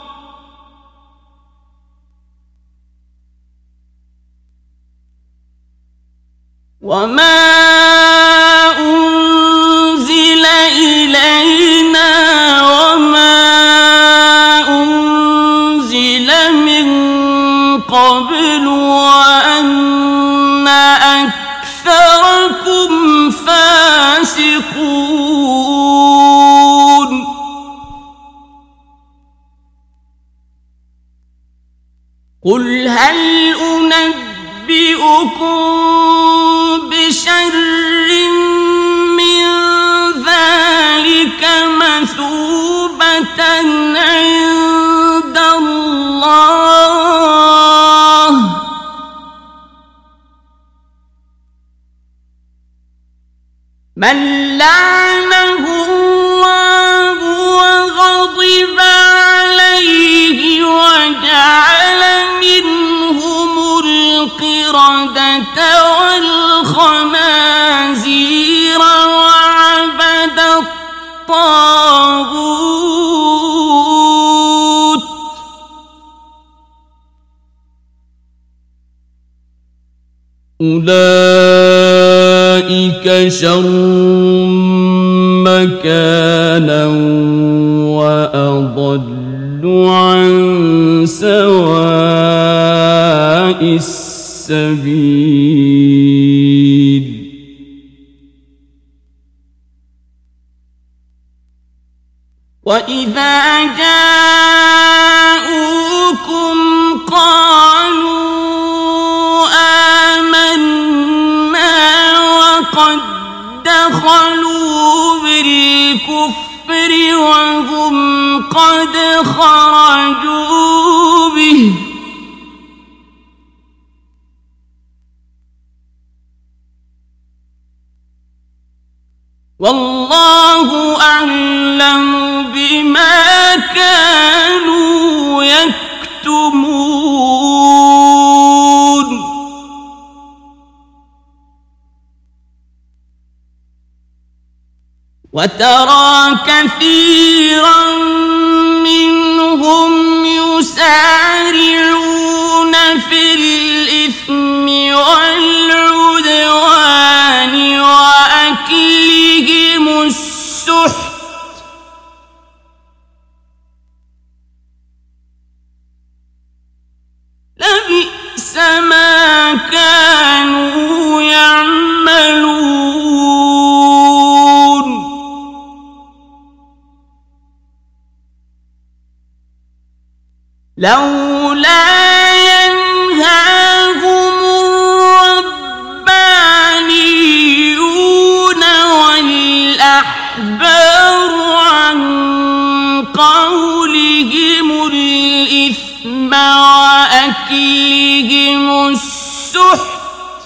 [SPEAKER 1] وما أنزل إلينا وما أنزل من قبل وأن أكثركم فاسقون. قل هل أنبئكم بشر من ذلك مثوبة عند الله من لعنه الله وغضب عليه وجعل منهم القردة والخنازير وعبد الطاغوت أولئك شر مكانا وأضل عن سواء السبيل. وإذا جاءوكم قالوا آمنا وقد دخلوا بالكفر وهم قد خرجوا به والله أعلم بما كانوا يكتمون. وترى كثيرا منهم يسارعون في الإثم والعدوان وأكلهم السحت لبئس ما كانوا يعملون لولا ينهاهم الربانيون والأحبار عن قولهم الإثم وأكلهم السحت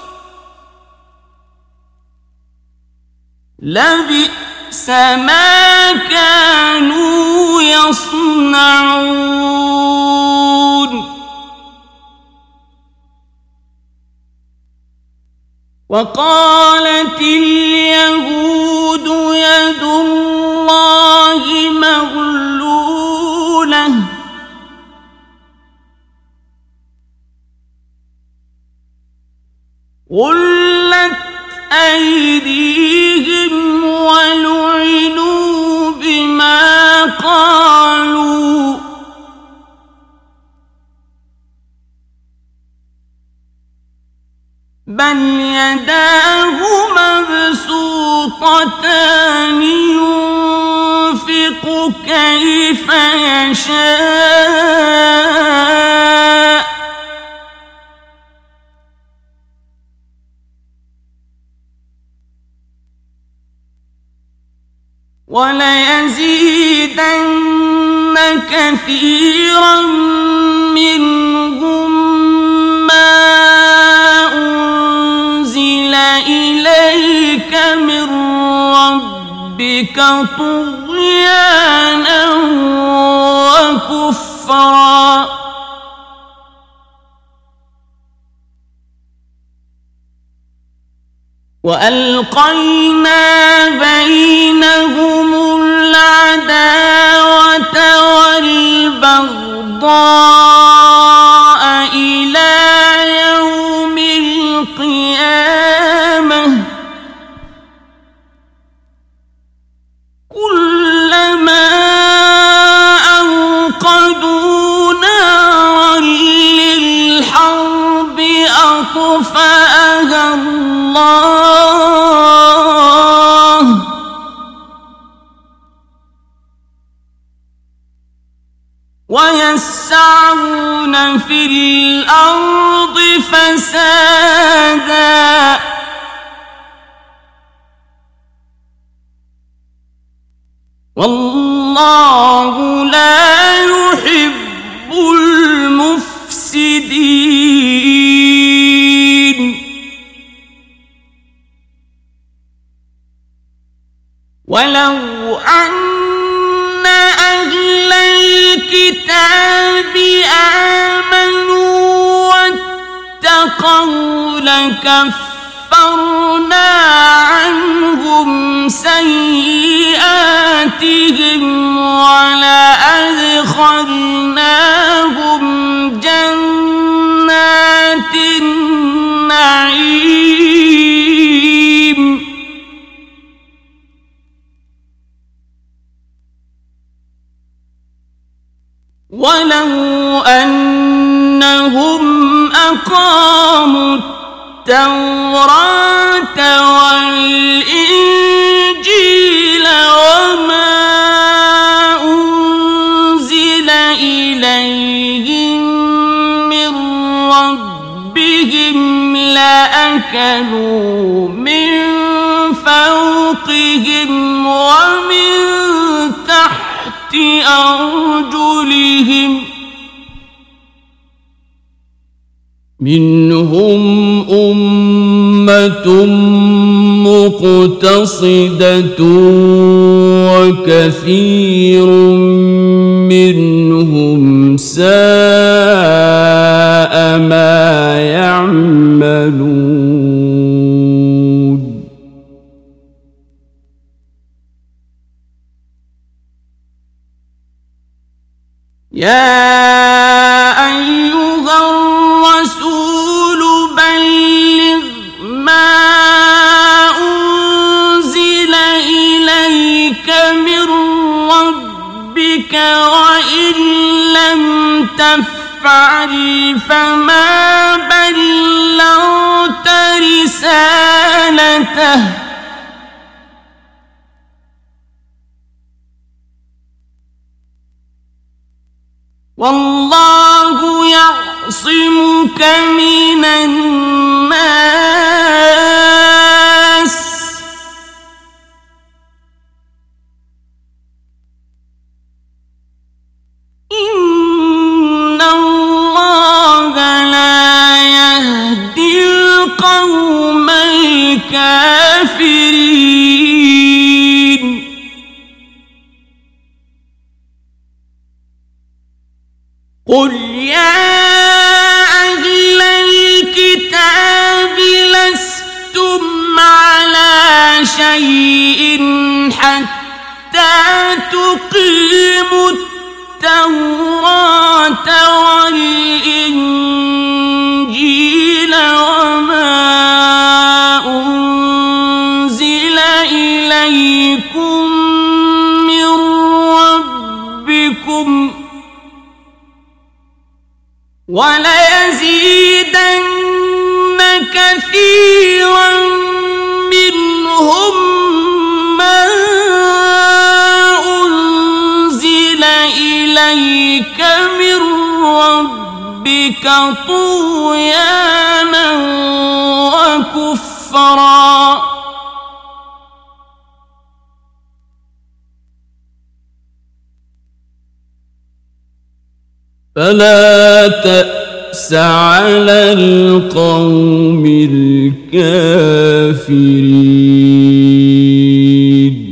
[SPEAKER 1] لبئس ما كانوا يصنعون وقالت اليهود يد الله مغلولة غلت أيديهم ولعنوا بما قالوا بل يداه مبسوطتان ينفق كيف يشاء وليزيدن كثيرا منهم ما أنزل إليك من ربك طغيانا وكفرا وألقينا بينهم العداوة والبغضاء إلى يوم القيامة كلما أوقدوا نارا للحرب أطفأها الله ويسعون في الأرض فسادا والله لا يحب المفسدين ولو أن أهل الكتاب آمنوا واتقوا لكفرنا عنهم سيئاتهم ولأدخلناهم جنات النعيم ولو أنهم أقاموا التوراة والإنجيل وما أنزل إليهم من ربهم لأكلوا من فوقهم ومن تحت أرجلهم منهم أمة مقتصدة وكثير منهم ساء ما يعملون. يا أيها الرسول بلغ ما أنزل إليك من ربك وإن لم تفعل فما بلغت رسالته والله يعصمك من الناس إن الله لا يهدي القوم الكافرين قل يا أهل الكتاب لستم على شيء حتى تقيموا التوراة والإنجيل وما أنزل إليكم من ربكم وليزيدن كثيرا منهم ما أنزل إليك من ربك طغيانا وكفرا فلا تأس على القوم الكافرين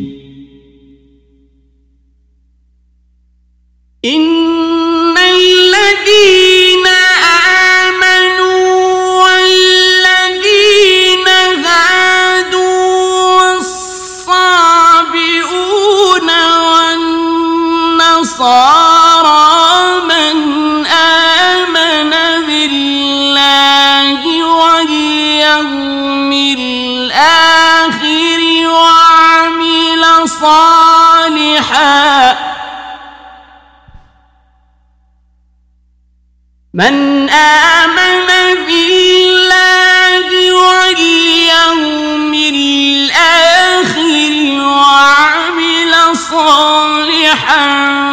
[SPEAKER 1] إن الذين آمنوا والذين هادوا والصابئون والنصارى من آمن بالله واليوم الآخر وعمل صالحا من آمن بالله واليوم الآخر وعمل صالحا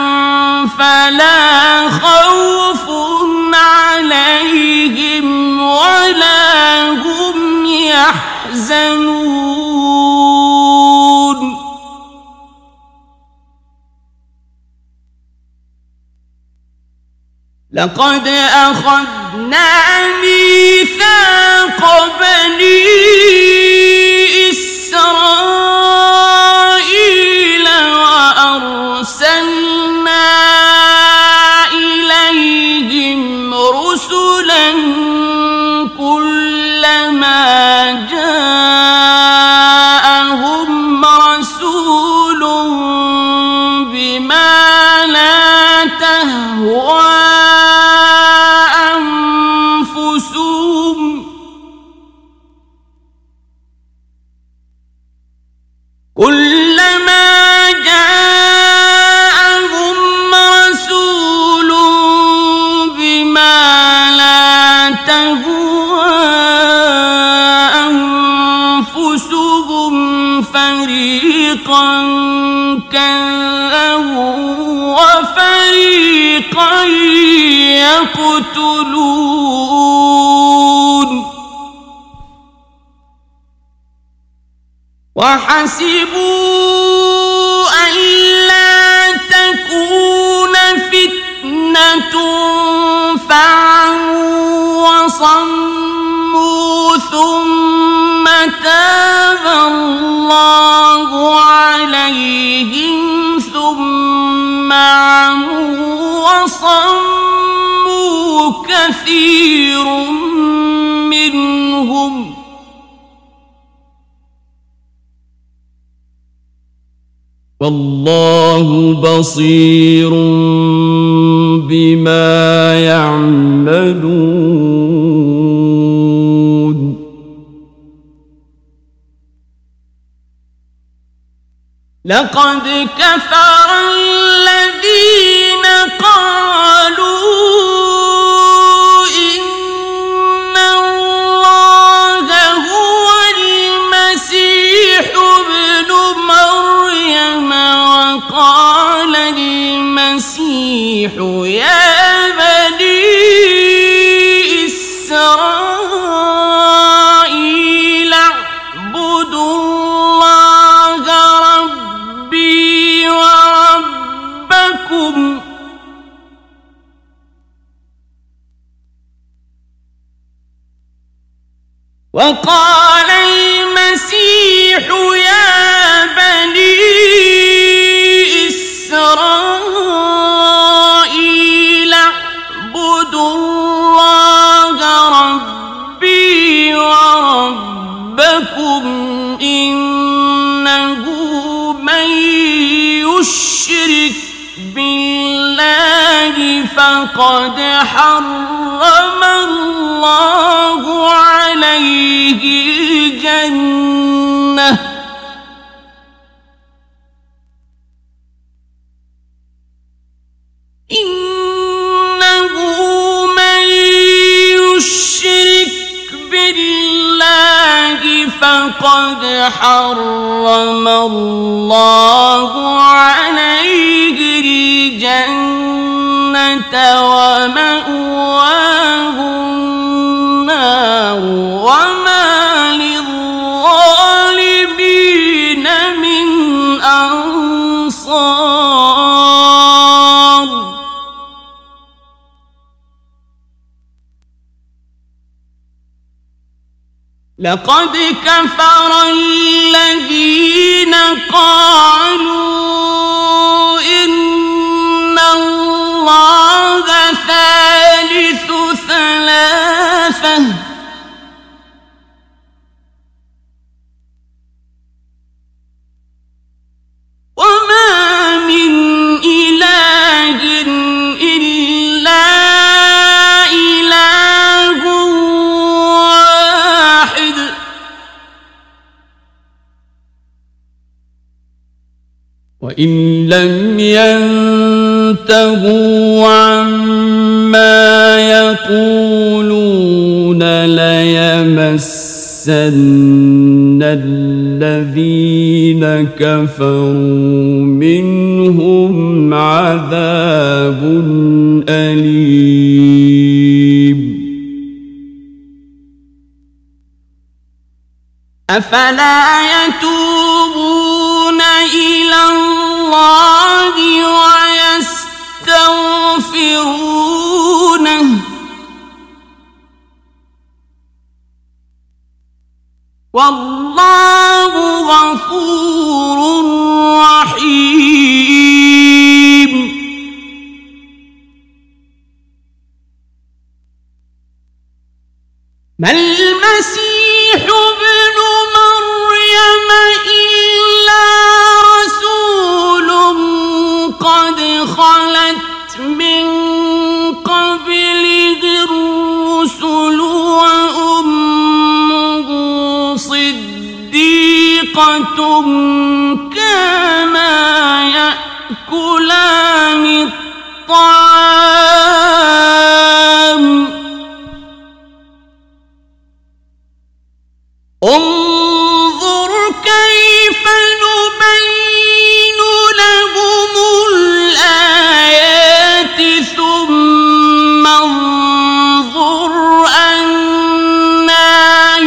[SPEAKER 1] فلا خوف عليهم ولا هم يحزنون لقد أخذنا ميثاق بني إسرائيل وأرسلنا إليهم رسلا كلما جاءهم رسول بما لا تهوى كلما جاءهم رسول بما لا تهوى أنفسهم فريقا كذبوا وفريقا يقتلون وحسبوا ألا تكون فتنة فعموا وصموا ثم تاب الله عليهم ثم عموا وصموا كثير منهم والله بصير بما يعملون لقد كفر الذين قالوا إن الله هو المسيح ابن مريم وقال المسيح يا بني إسرائيل اعبدوا الله ربي وربكم وقال المسيح يا بني إسرائيل اعبدوا الله ربي وربكم إنه من يشرك بالله فقد حرم الله عليه الجنة إنه من يشرك بالله فقد حرم الله عليه الجنة ومأواه النار وما للظالمين من أنصار لقد كفر الذين قالوا إن الله ثالث ثلاثة وما من إله إلا إله واحد وإن لم ينتهوا عما يقولون ليمسن الذين كفروا منهم عذاب أليم أفلا يتوبون إلى الله ويستغفرونه والله غفور رحيم ما المسيح ابن مريم إلا رسول قد خلت من قبله الرسل وأمه صديقة كانا يأكلان الطعام انظر كيف نبين لهم الآيات ثم انظر أنى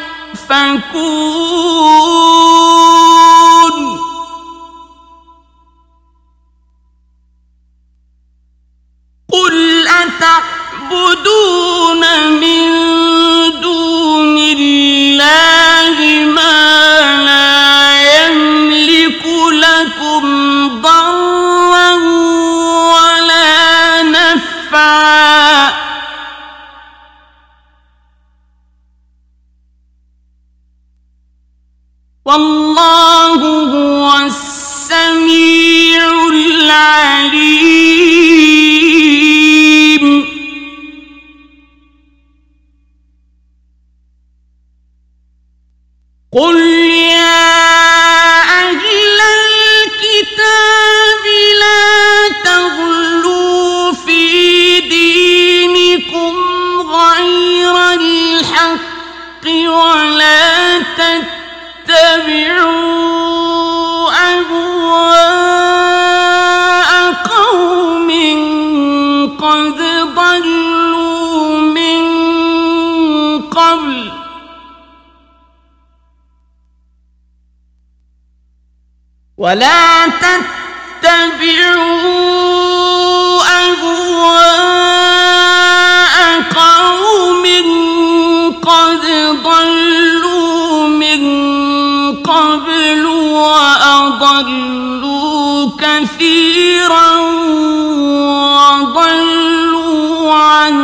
[SPEAKER 1] يؤفكون قل أتعبدون من دون الله ما لا يملك لكم ضرا ولا نفعا والله هو السميع العليم قل يا أهل الكتاب لا تغلوا في دينكم غير الحق ولا تتبعوا أهواء قوم قد ضلوا من قبل ولا تتبعوا أهواء قوم قد ضلوا من قبل وأضلوا كثيرا وضلوا عن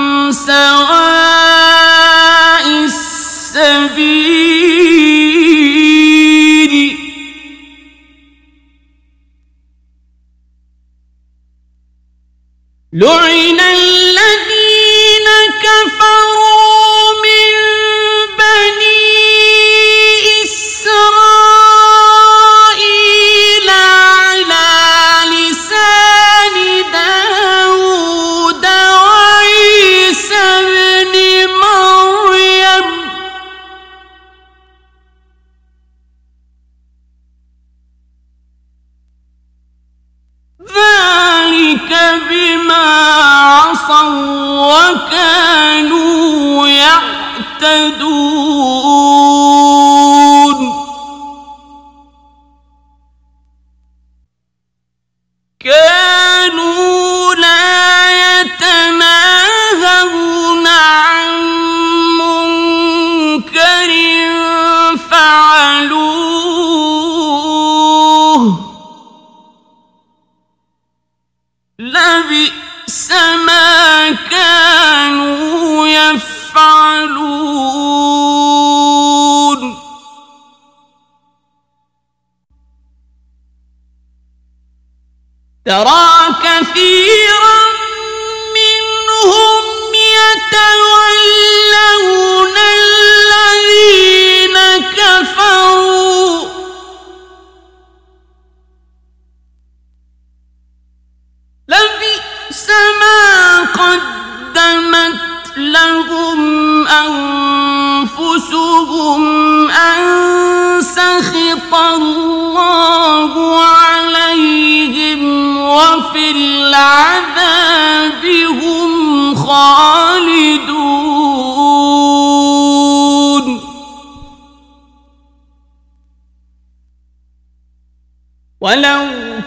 [SPEAKER 1] سواء السبيل لعن الذين كفروا من بني إسرائيل على لسان داود وعيسى ابن مريم ذلك بما عصوا وكانوا يعتدون كانوا لا يتناهون عن منكر فعلوه لبئس ما كانوا يفعلون ترى كثيرا منهم يتولون الذين كفروا لبئس ما قدمت لهم أنفسهم أن سخط الله عليهم وفي العذاب هم خالدون ولو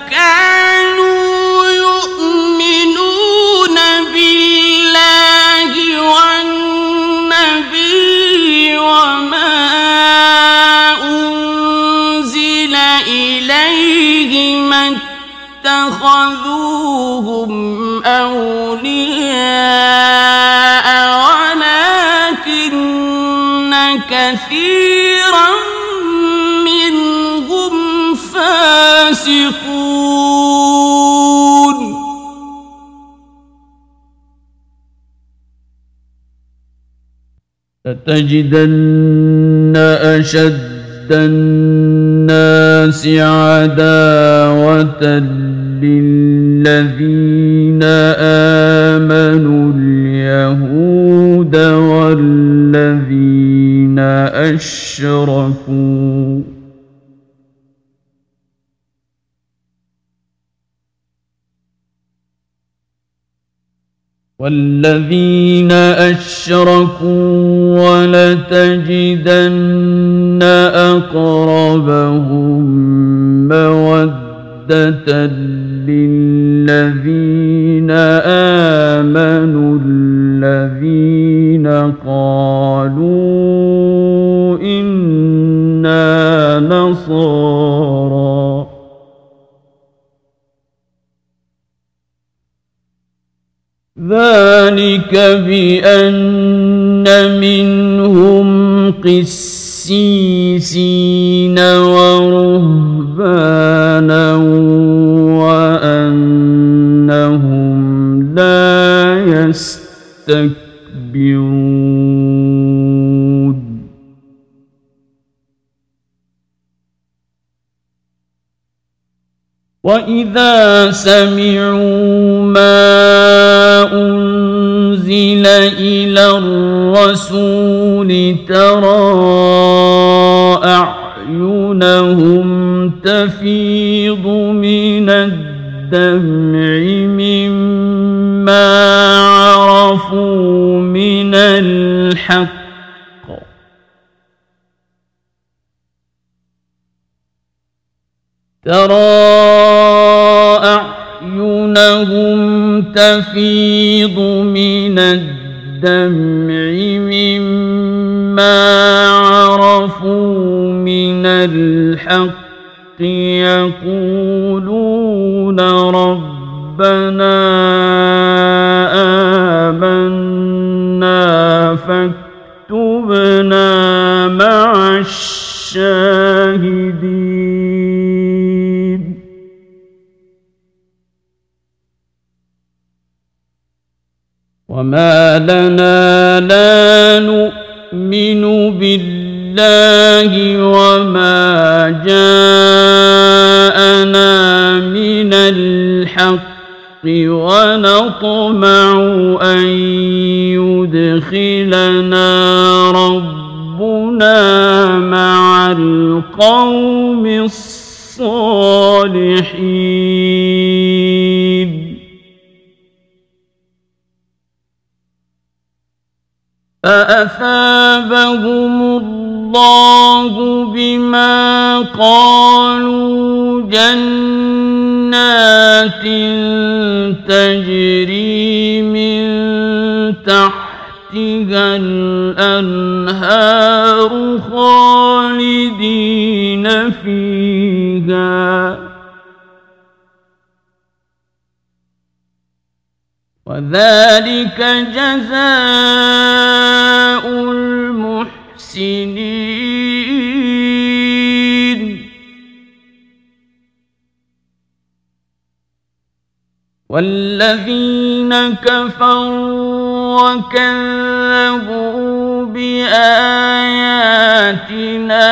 [SPEAKER 1] كانوا يؤمنون بالله والنبي وما أنزل إليه ما اتخذوهم أولياء ولكن كثيرا منهم فاسقون
[SPEAKER 2] لتجدن أشد الناس عداوة للذين آمنوا اليهود والذين أشركوا والذين أشركوا ولتجدن أقربهم مودة للذين آمنوا الذين قالوا إنا نصارى ذلك بأن منهم قسيسين ورهبانا وأنهم لا يستكبرون وإذا سمعوا ما أنزل إلى الرسول ترى أعينهم تفيض من الدمع مما عرفوا من الحق ترى أعينهم تفيض من الدمع مما عرفوا من الحق يقولون ربنا آمنا فاكتبنا مع الشاهدين وما لنا لا نؤمن بالله وما جاءنا من الحق ونطمع أن يدخلنا ربنا مع القوم الصالحين فأثابهم الله بما قالوا جنات تجري من تحتها الأنهار خالدين فيها وذلك جزاء المحسنين والذين كفروا وكذبوا بآياتنا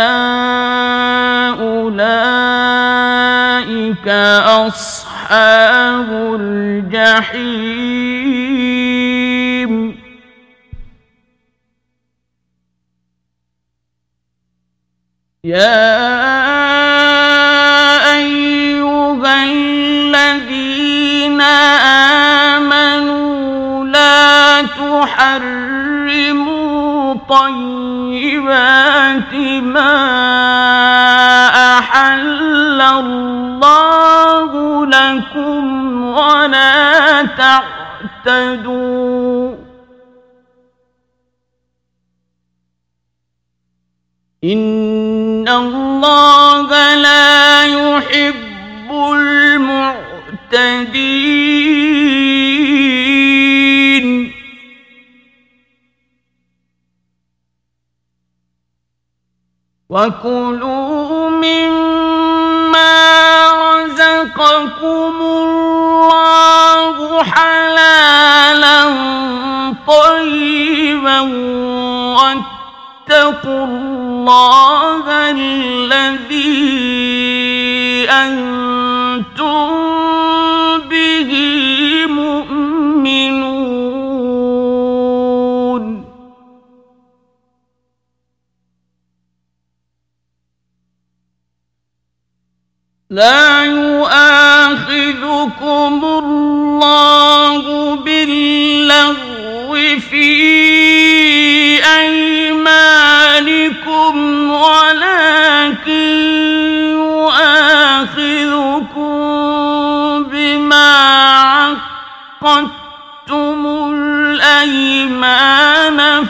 [SPEAKER 2] أولئك أصحاب الجحيم يا أيها الذين آمنوا لا تحرموا طيبات ما أحل الله لكم ولا تعتدوا إن الله لا يحب المعتدين وكلوا مما رزقكم الله حلالا طيبا واتقوا الله الذي أنتم به مؤمنون لا يؤاخذكم الله باللغو في أيمانكم ولكن يؤاخذكم بما عقدتم الأيمان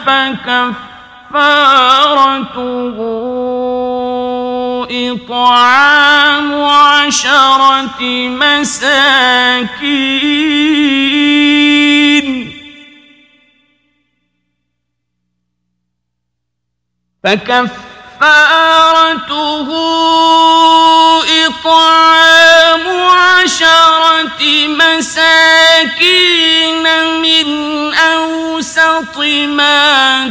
[SPEAKER 2] فكفارته إطعام عشرة مساكين فكفارته إطعام عشرة مساكين من أوسط ما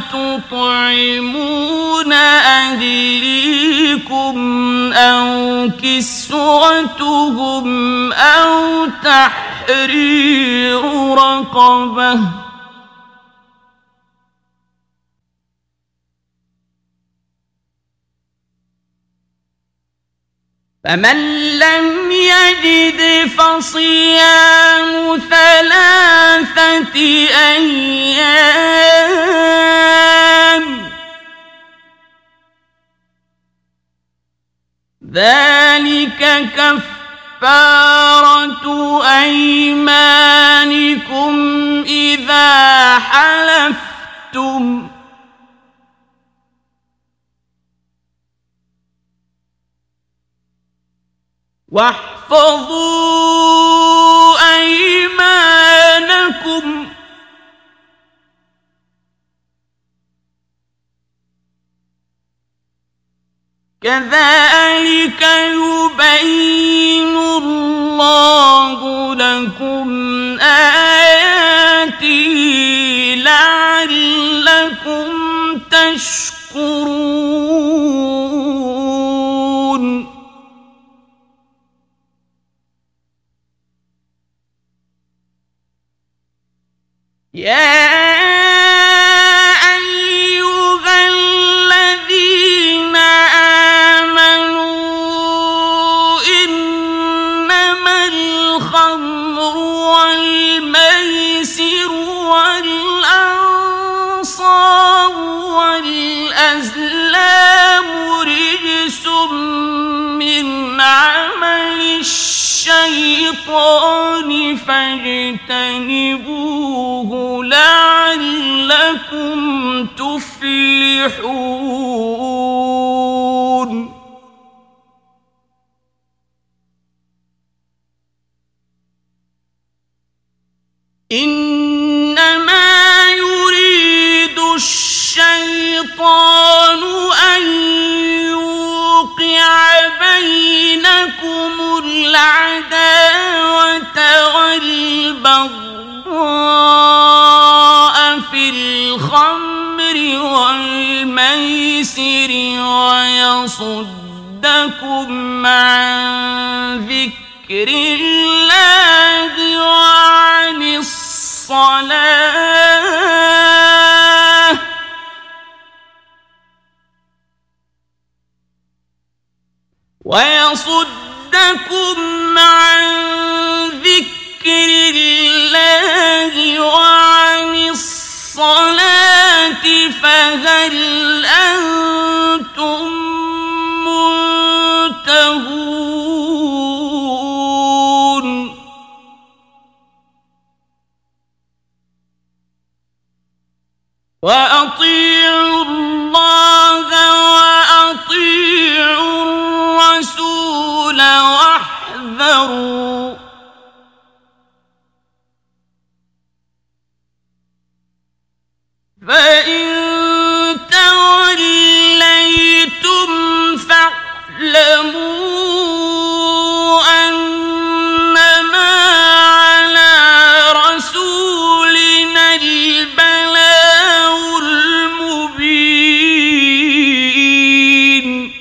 [SPEAKER 2] تطعمون أهليكم أو كسوتهم كسوتهم أو تحرير رقبة فمن لم يجد فصيام ثلاثة أيام ذلك كفارة أيمانكم إذا حلفتم واحفظوا أيمانكم كذلك يبين الله لكم آياته لعلكم تشكرون يا أيها الذين آمنوا إنما الخمر والميسر والأنصاب والأزلام رجس من عمل الشيطان فاجتنبوه لعلكم تفلحون إنما يريد الشيطان أن يوقع بينكم العداوة والبغضاء في الخمر والميسر ويصدكم عن ذكر الله وعن الصلاة ويصدكم عن ذكر الله وعن الصلاة فهل أنتم منتهون وأطيعوا الله وأطيعوا الرسول واحذروا فإن توليتم فاعلموا أنما على رسولنا البلاغ المبين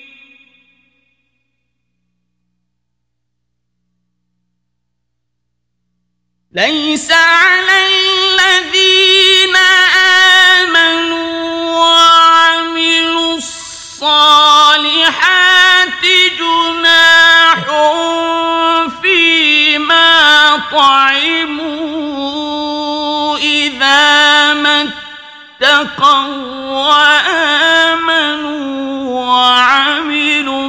[SPEAKER 2] ليس على الذين آمنوا وعملوا الصالحات جناح فيما طعموا إذا ما اتقوا وآمنوا وعملوا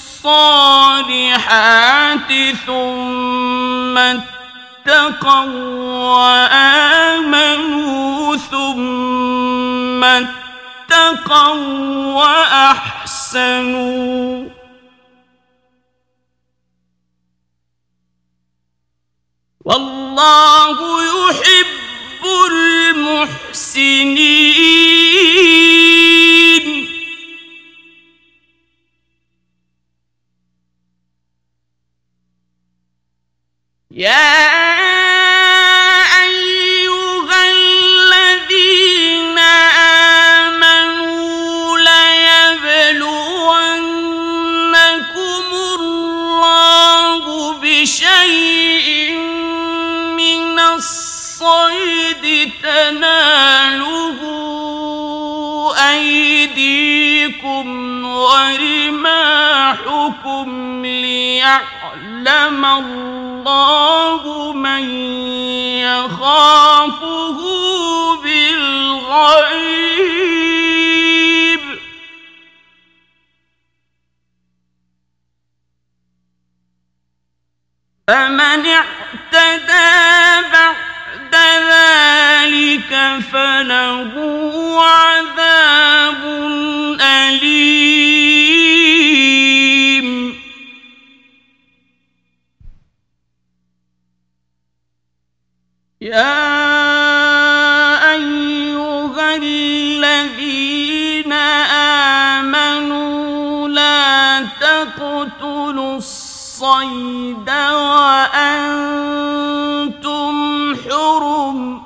[SPEAKER 2] الصالحات ثم اتقوا وآمنوا ثم اتقوا وأحسنوا والله يحب المحسنين يا أيها الذين آمنوا ليبلونكم الله
[SPEAKER 1] أيديكم ورماحكم ليعلم الله من يخافه بالغيب فمن اعتدى بعد ذلك فله عذاب أليم. يا أيها الذين آمنوا لا تقتلوا الصيد وأنتم حرم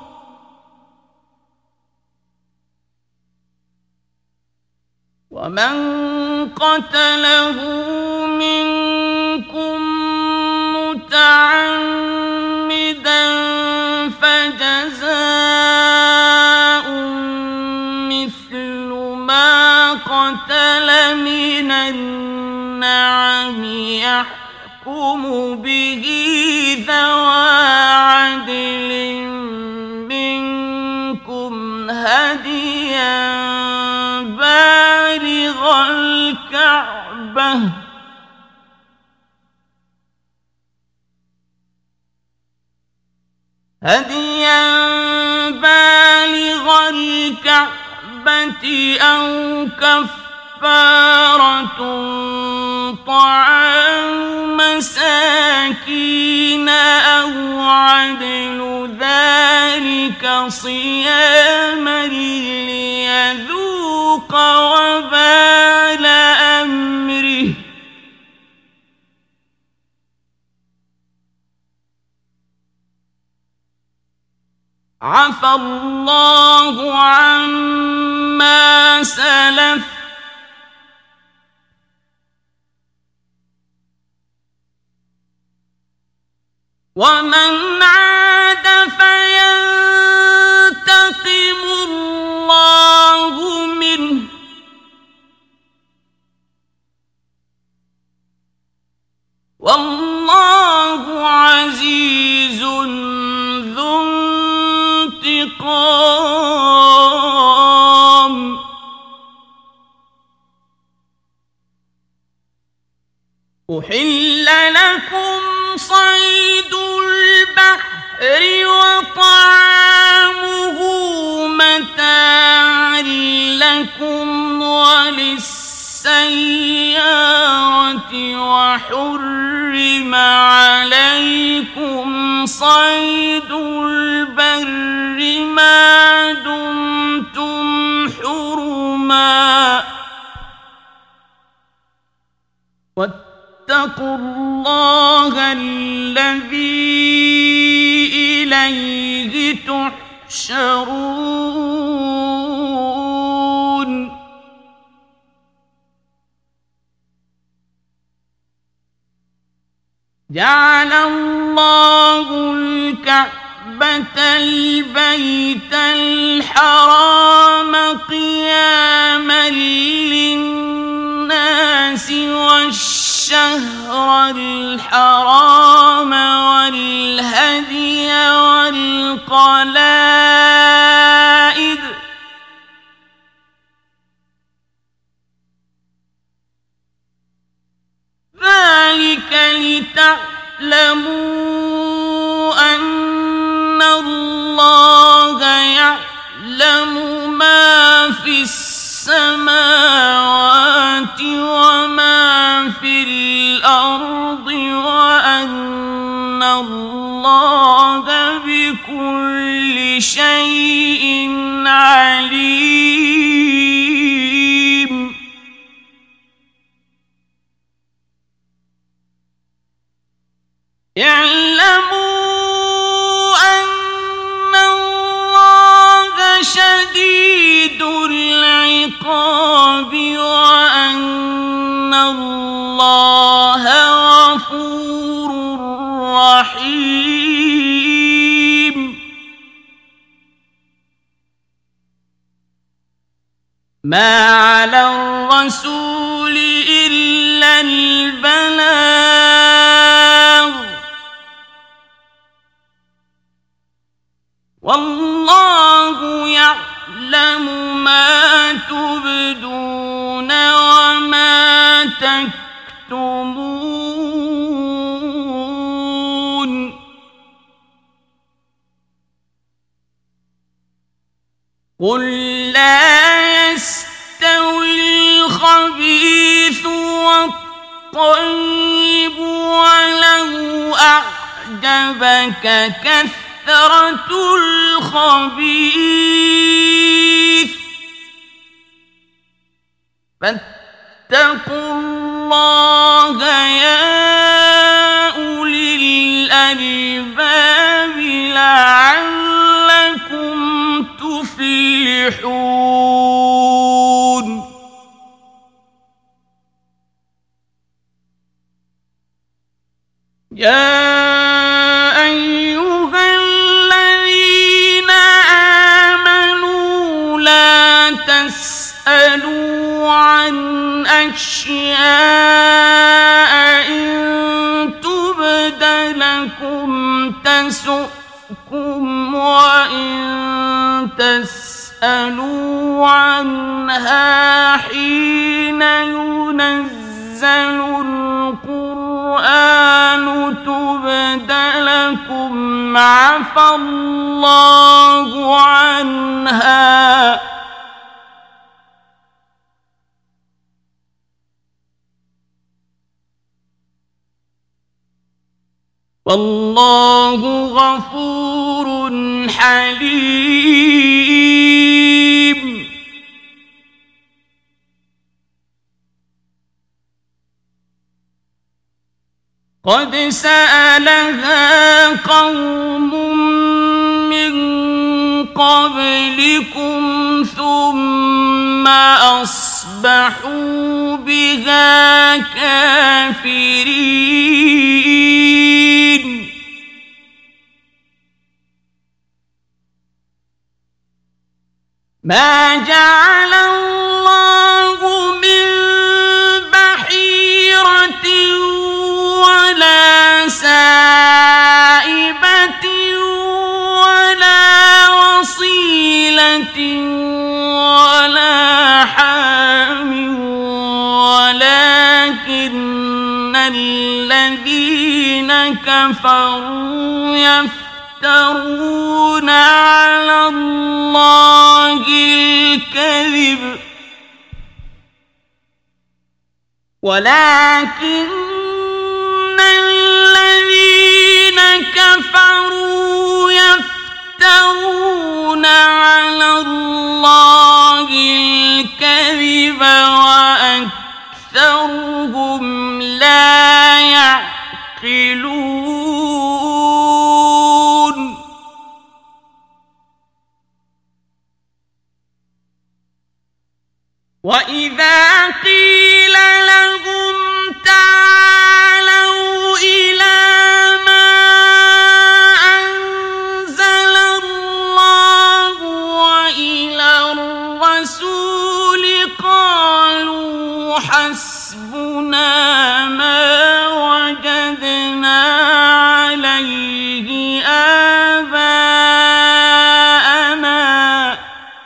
[SPEAKER 1] ومن قتله منكم متعمدا فجزاء مثل ما قتل من النعم يحكم به ذوى عدل منكم هديا بالغ الكعبة هديا بالغ الكعبة أو كفارة طعام مساكين أو عدل ذلك صياما ليذوق وبال أمره عفى الله عما سلف ومن عاد فينتقم الله منه والله عزيز ذو انتقام. أحل لكم صيد البحر وطعامه متاعا لكم وللسيارة وحرم عليكم صيد البر ما دمتم حرما واتقوا الله الذي إليه تحشرون. جعل الله الكعبة البيت الحرام قياما للناس والشهر الحرام والهدي والقلائد ذلك لتعلموا أن الله يعلم ما في السماوات وما في الأرض وأن الله بكل شيء عليم. اعلموا أن الله شديد العقاب وأن الله غفور رحيم. ما على الرسول إلا البلاغ والله يعلم ما تبدون وما تكتمون قل لا يستوي الخبيث والطيب ولو أعجبك كثرة الخبيث فاتقوا الله يا أولي الألباب لعلكم تفلحون يا أيها الذين آمنوا لا تسألوا عن أشياء إن تبد لكم تسؤكم وإن تسألوا عنها حين ينزل القرآن تبد لكم عفى الله عنها والله غفور حليم قد سألها قوم من قبلكم ثم أصبحوا بها كافرين ما جعل الله من بحيرة ولا سائبة ولا وصيلة ولا حام ولكن الذين كفروا يفترون على الله الكذب ولكن الذين كفروا يفترون على الله الكذب وأكثرهم لا يعقلون وإذا قيل لهم تعالوا إلى ما أنزل الله وإلى الرسول قالوا حسبنا ما وجدنا عليه آباءنا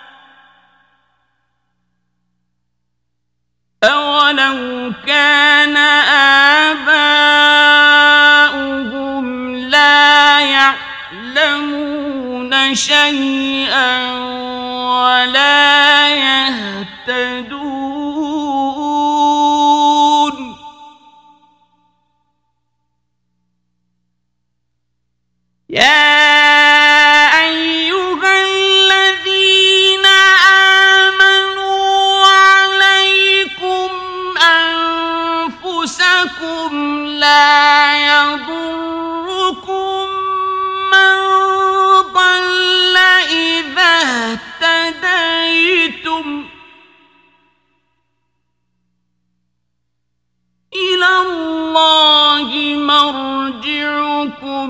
[SPEAKER 1] أولو كان آباؤهم لا يعلمون شيئا ولا يهتدون يا أيها الذين آمنوا عليكم أنفسكم لا يضركم من ضل إذا اهتديتم إلى الله مرجعكم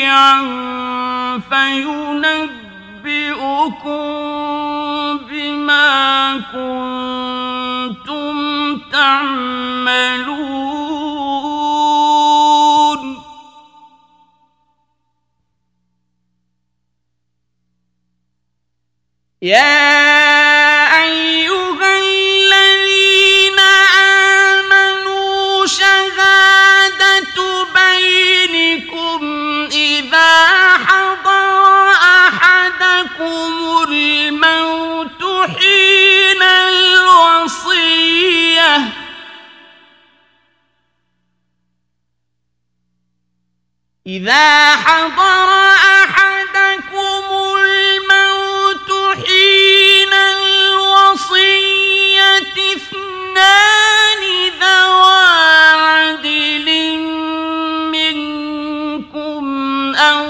[SPEAKER 1] جميعا فينبئكم بما يا أيها الذين آمنوا شهادة بينكم إذا حضر أحدكم الموت حين الوصية إذا حضر أحدكم الموت حين الوصية اثنان ذوى عدل منكم أو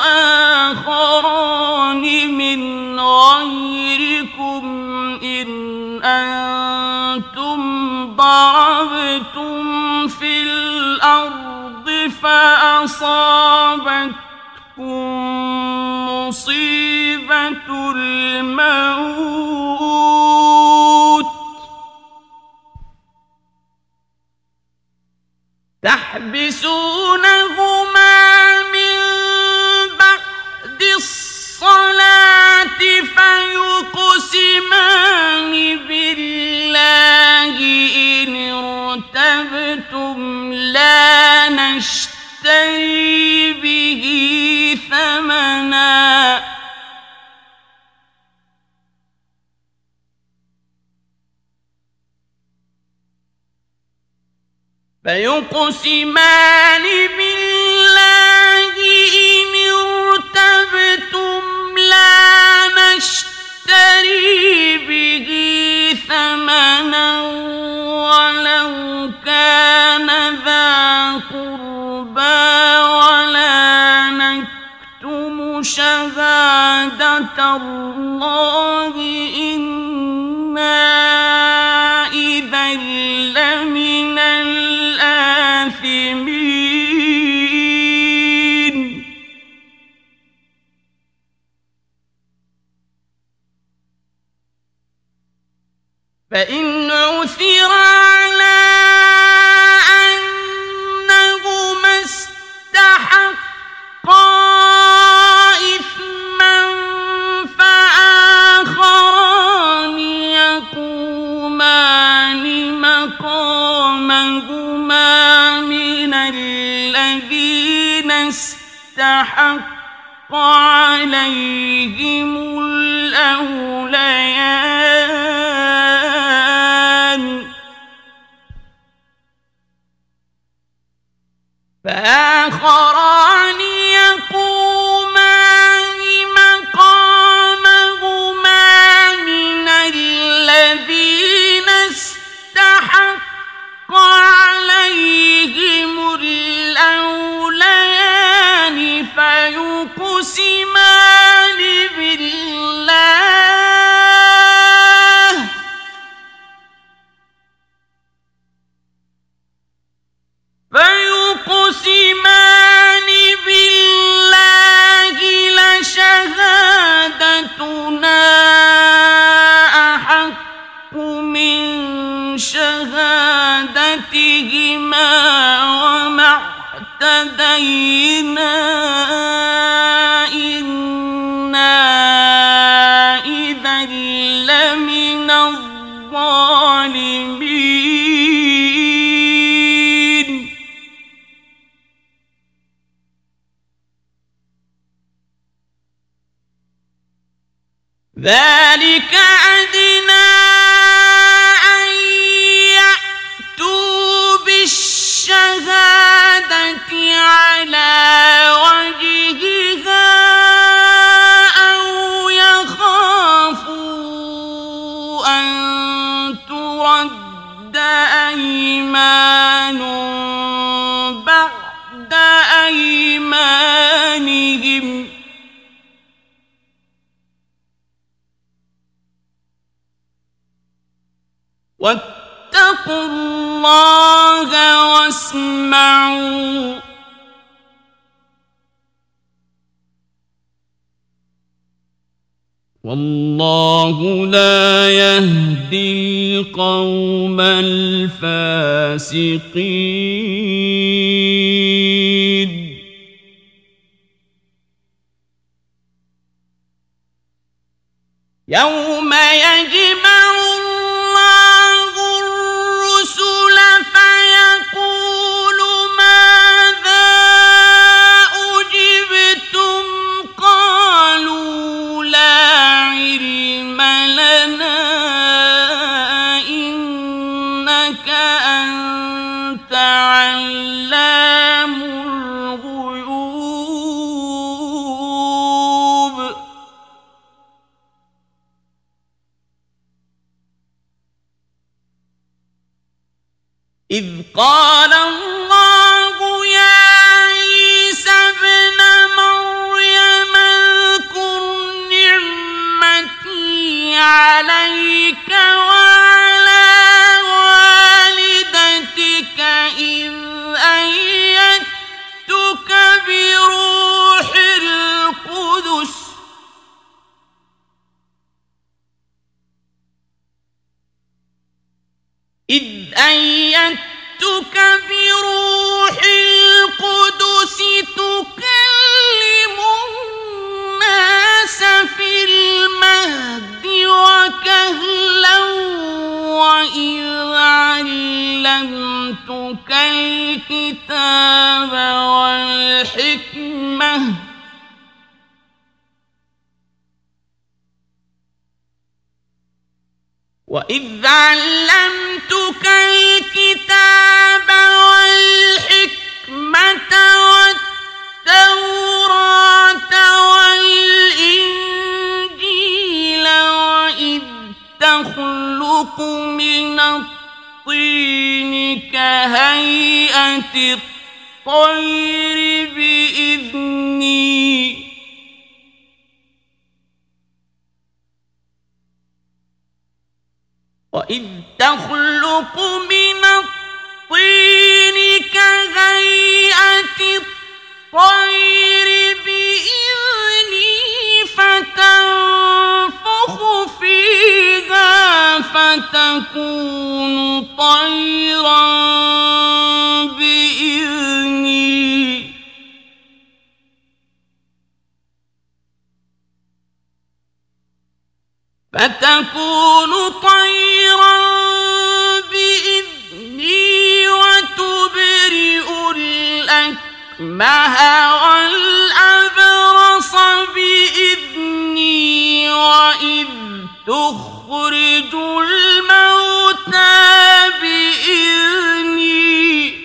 [SPEAKER 1] آخران من غيركم إن أنتم ضربتم في الأرض فأصابتكم مصيبة الموت تحبسونهما من بعد الصلاة فيقسمان بالله إن ارتبتم لا نشتري به ثمنا فيقسمان بالله إن ارتبتم لا نشتري به ثمنا ولو كان ذا قربى ولا نكتم شهادة الله إنا إذا لمن الآثمين فإن عثر على أنهما استحقا إثما فآخران يقومان مقامهما من الذين استحق عليهم الأوليان فآخران يقومان مقامهما من الذين استحق عليهم الأوليان فيقسمان بالله فيقسمان بالله لشهادتنا أحق من شهادتهما وما اعتدينا إنا إذا لمن الظالمين ذلك أدنى أن يأتوا بالشهادة على وجهها أو يخافوا أن ترد أيمان بعد أيمانهم واتقوا الله واسمعوا والله لا يهدي القوم الفاسقين
[SPEAKER 2] يوم يجمع الله الرسل فيقول ماذا أجبتم قالوا لا علم لنا إنك أنت علام الغيوب إذ قال الله يا عيسى ابن مريم اذكر نعمتي عليك وعلى والدتك إذ أيدتك بروح القدس إذ أيدتك بروح القدس تكلم الناس في المهد وكهلا وإذ علمتك الكتاب والحكمة وإذ علمتك الكتاب والحكمة والتوراة والإنجيل وإذ تخلق من الطين كهيئة الطير بإذني وإذ تخلق من الطين كهيئة الطير بإذني فتنفخ فيها فتكون طيرا بإذني فتكون طيرا بإذني وتبرئ الأكمه والأبرص بإذني وإذ تخرج الموتى بإذني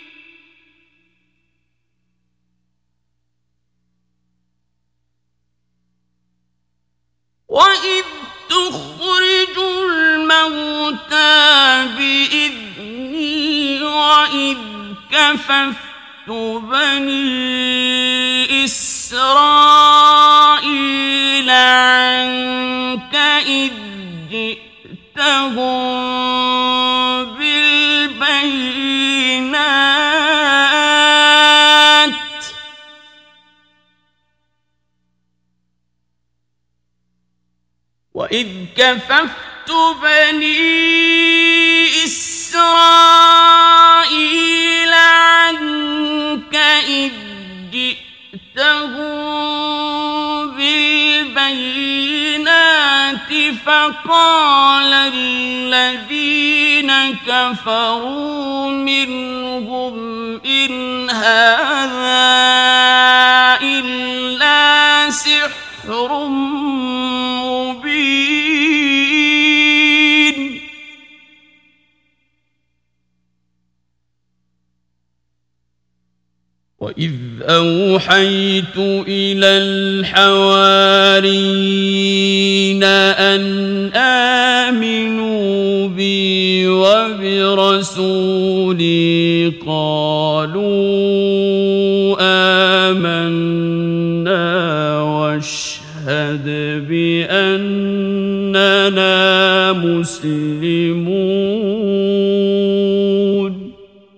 [SPEAKER 2] وإذ تخرج الموتى بإذني وإذ كففت بني إسرائيل عنك إذ جئتهم بالبينات وإذ كففت بني إسرائيل عنك إذ جئتهم بالبينات فقال الذين كفروا منهم إن هذا إلا سحر مبين وإذ أوحيت إلى الحواريين أن آمنوا بي وبرسولي قالوا آمنا واشهد بأننا مسلمون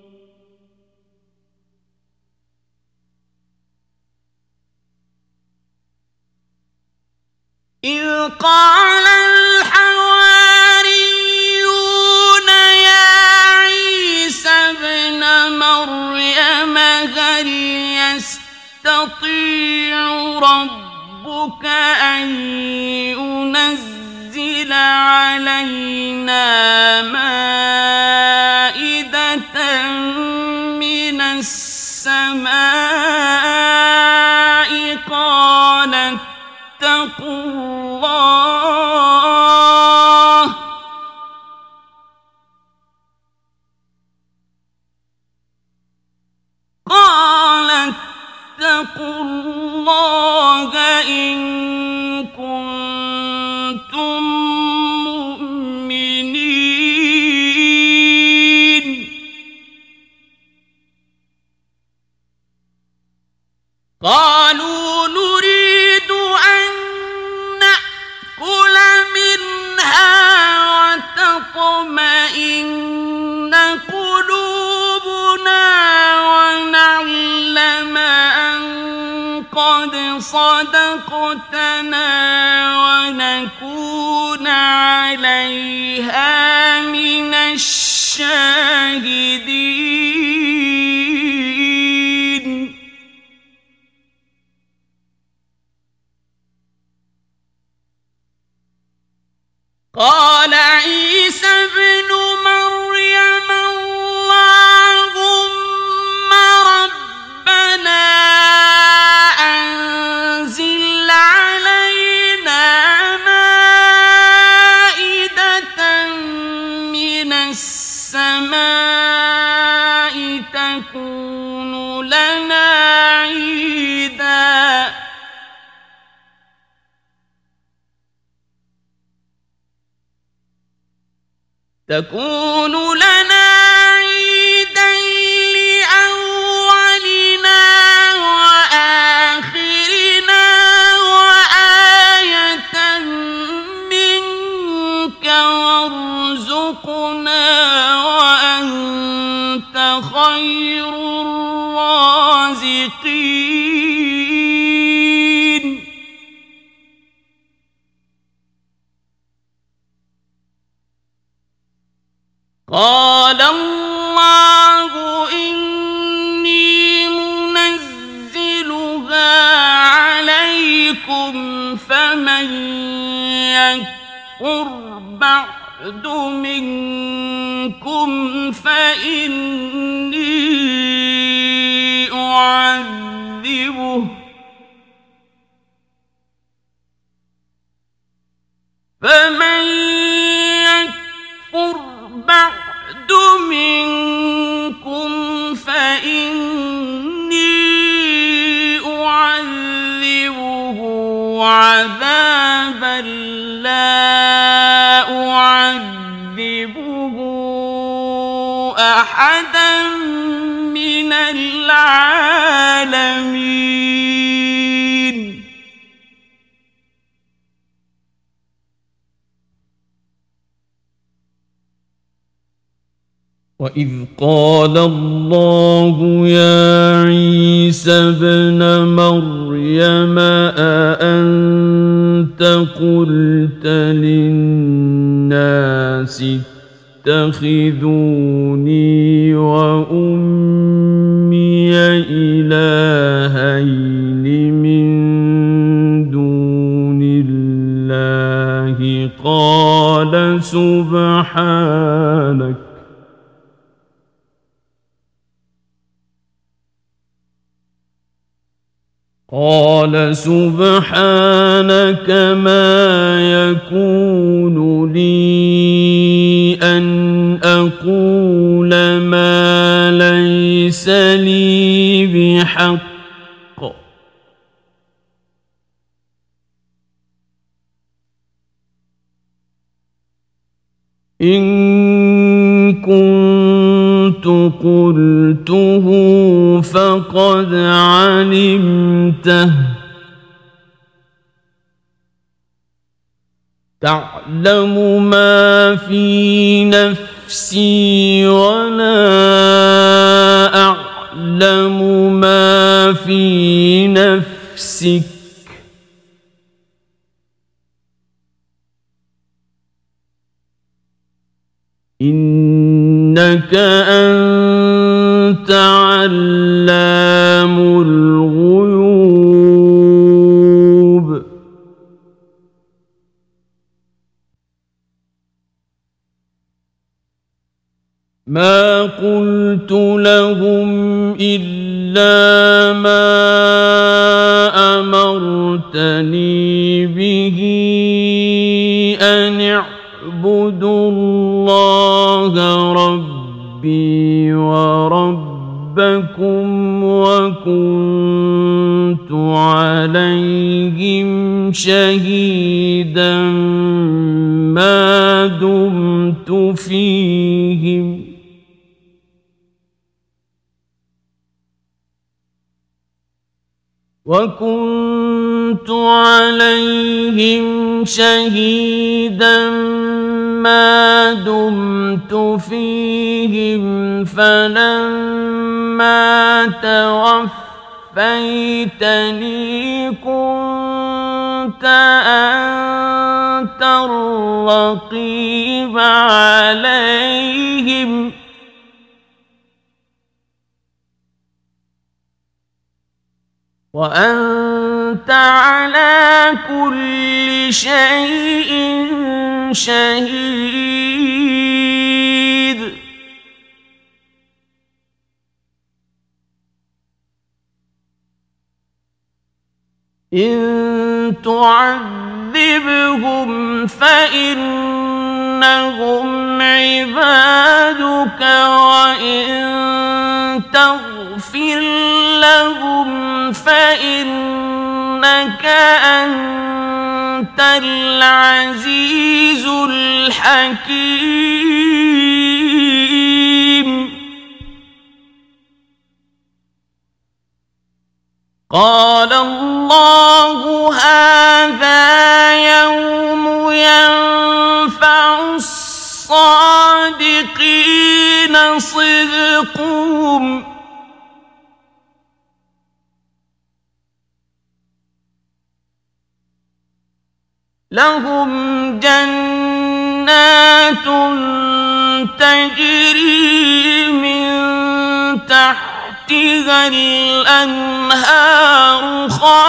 [SPEAKER 2] إذ قال الحواريون يا عيسى ابن مريم هل يستطيع ربك أن ينزل صدقتنا ونكون عليها من الشاهدين. قال عيسى ابن مريم اللهم ربنا أنزل علينا مائدة من السماء تكون لنا عيدا تكون لنا عيدا لأولنا وآخرنا وآية منك وارزقنا وأنت خير الرازقين. قال الله إني منزلها عليكم فمن يكفر بعد منكم فإني أعذبه فمن يكفر بعد منكم فإني أعذبه عذابا لا أعذبه أحدا من العالمين. وإذ قال الله يا عيسى ابن مريم أأنت قلت للناس اتخذوني وأمي إلهين من دون الله قال سبحانك قال سبحانك ما يكون لي أن أقول ما ليس لي بحق إن كنت قلته فقد علمته تعلم ما في نفسي ولا أعلم ما في نفسك إنك أنت علام الغيوب. ما قلت لهم إلا ما أمرتني به أن اعبدوا الله ربي وربكم وكنت عليهم شهيدا ما دمت فيهم وكنت عليهم شهيدا ما دمت فيهم فلما توفيتني توفيتني كنت أنت الرقيب عليهم وأنت على كل شيء شهيد. إن تعذبهم فإنهم عبادك وإن تغفر لهم فإنك أنت العزيز الحكيم. قال الله هذا يوم ينفع الصادقين صدقهم لهم جنات تجري من تحتها الأنهار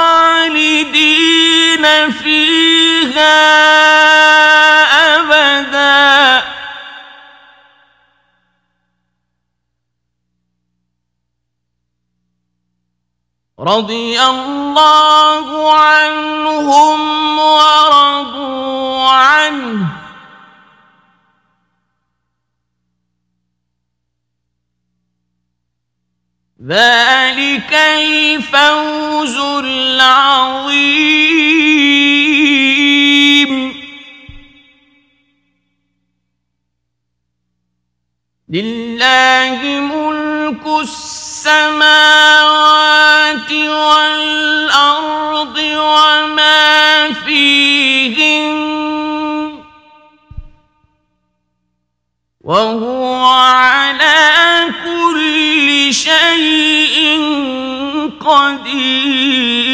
[SPEAKER 2] خالدين فيها أبدا رضي الله عنهم ورضوا عنه ذلك الفوز العظيم. لله ملك السماوات والأرض وما فيهن وهو على كل شيء قدير.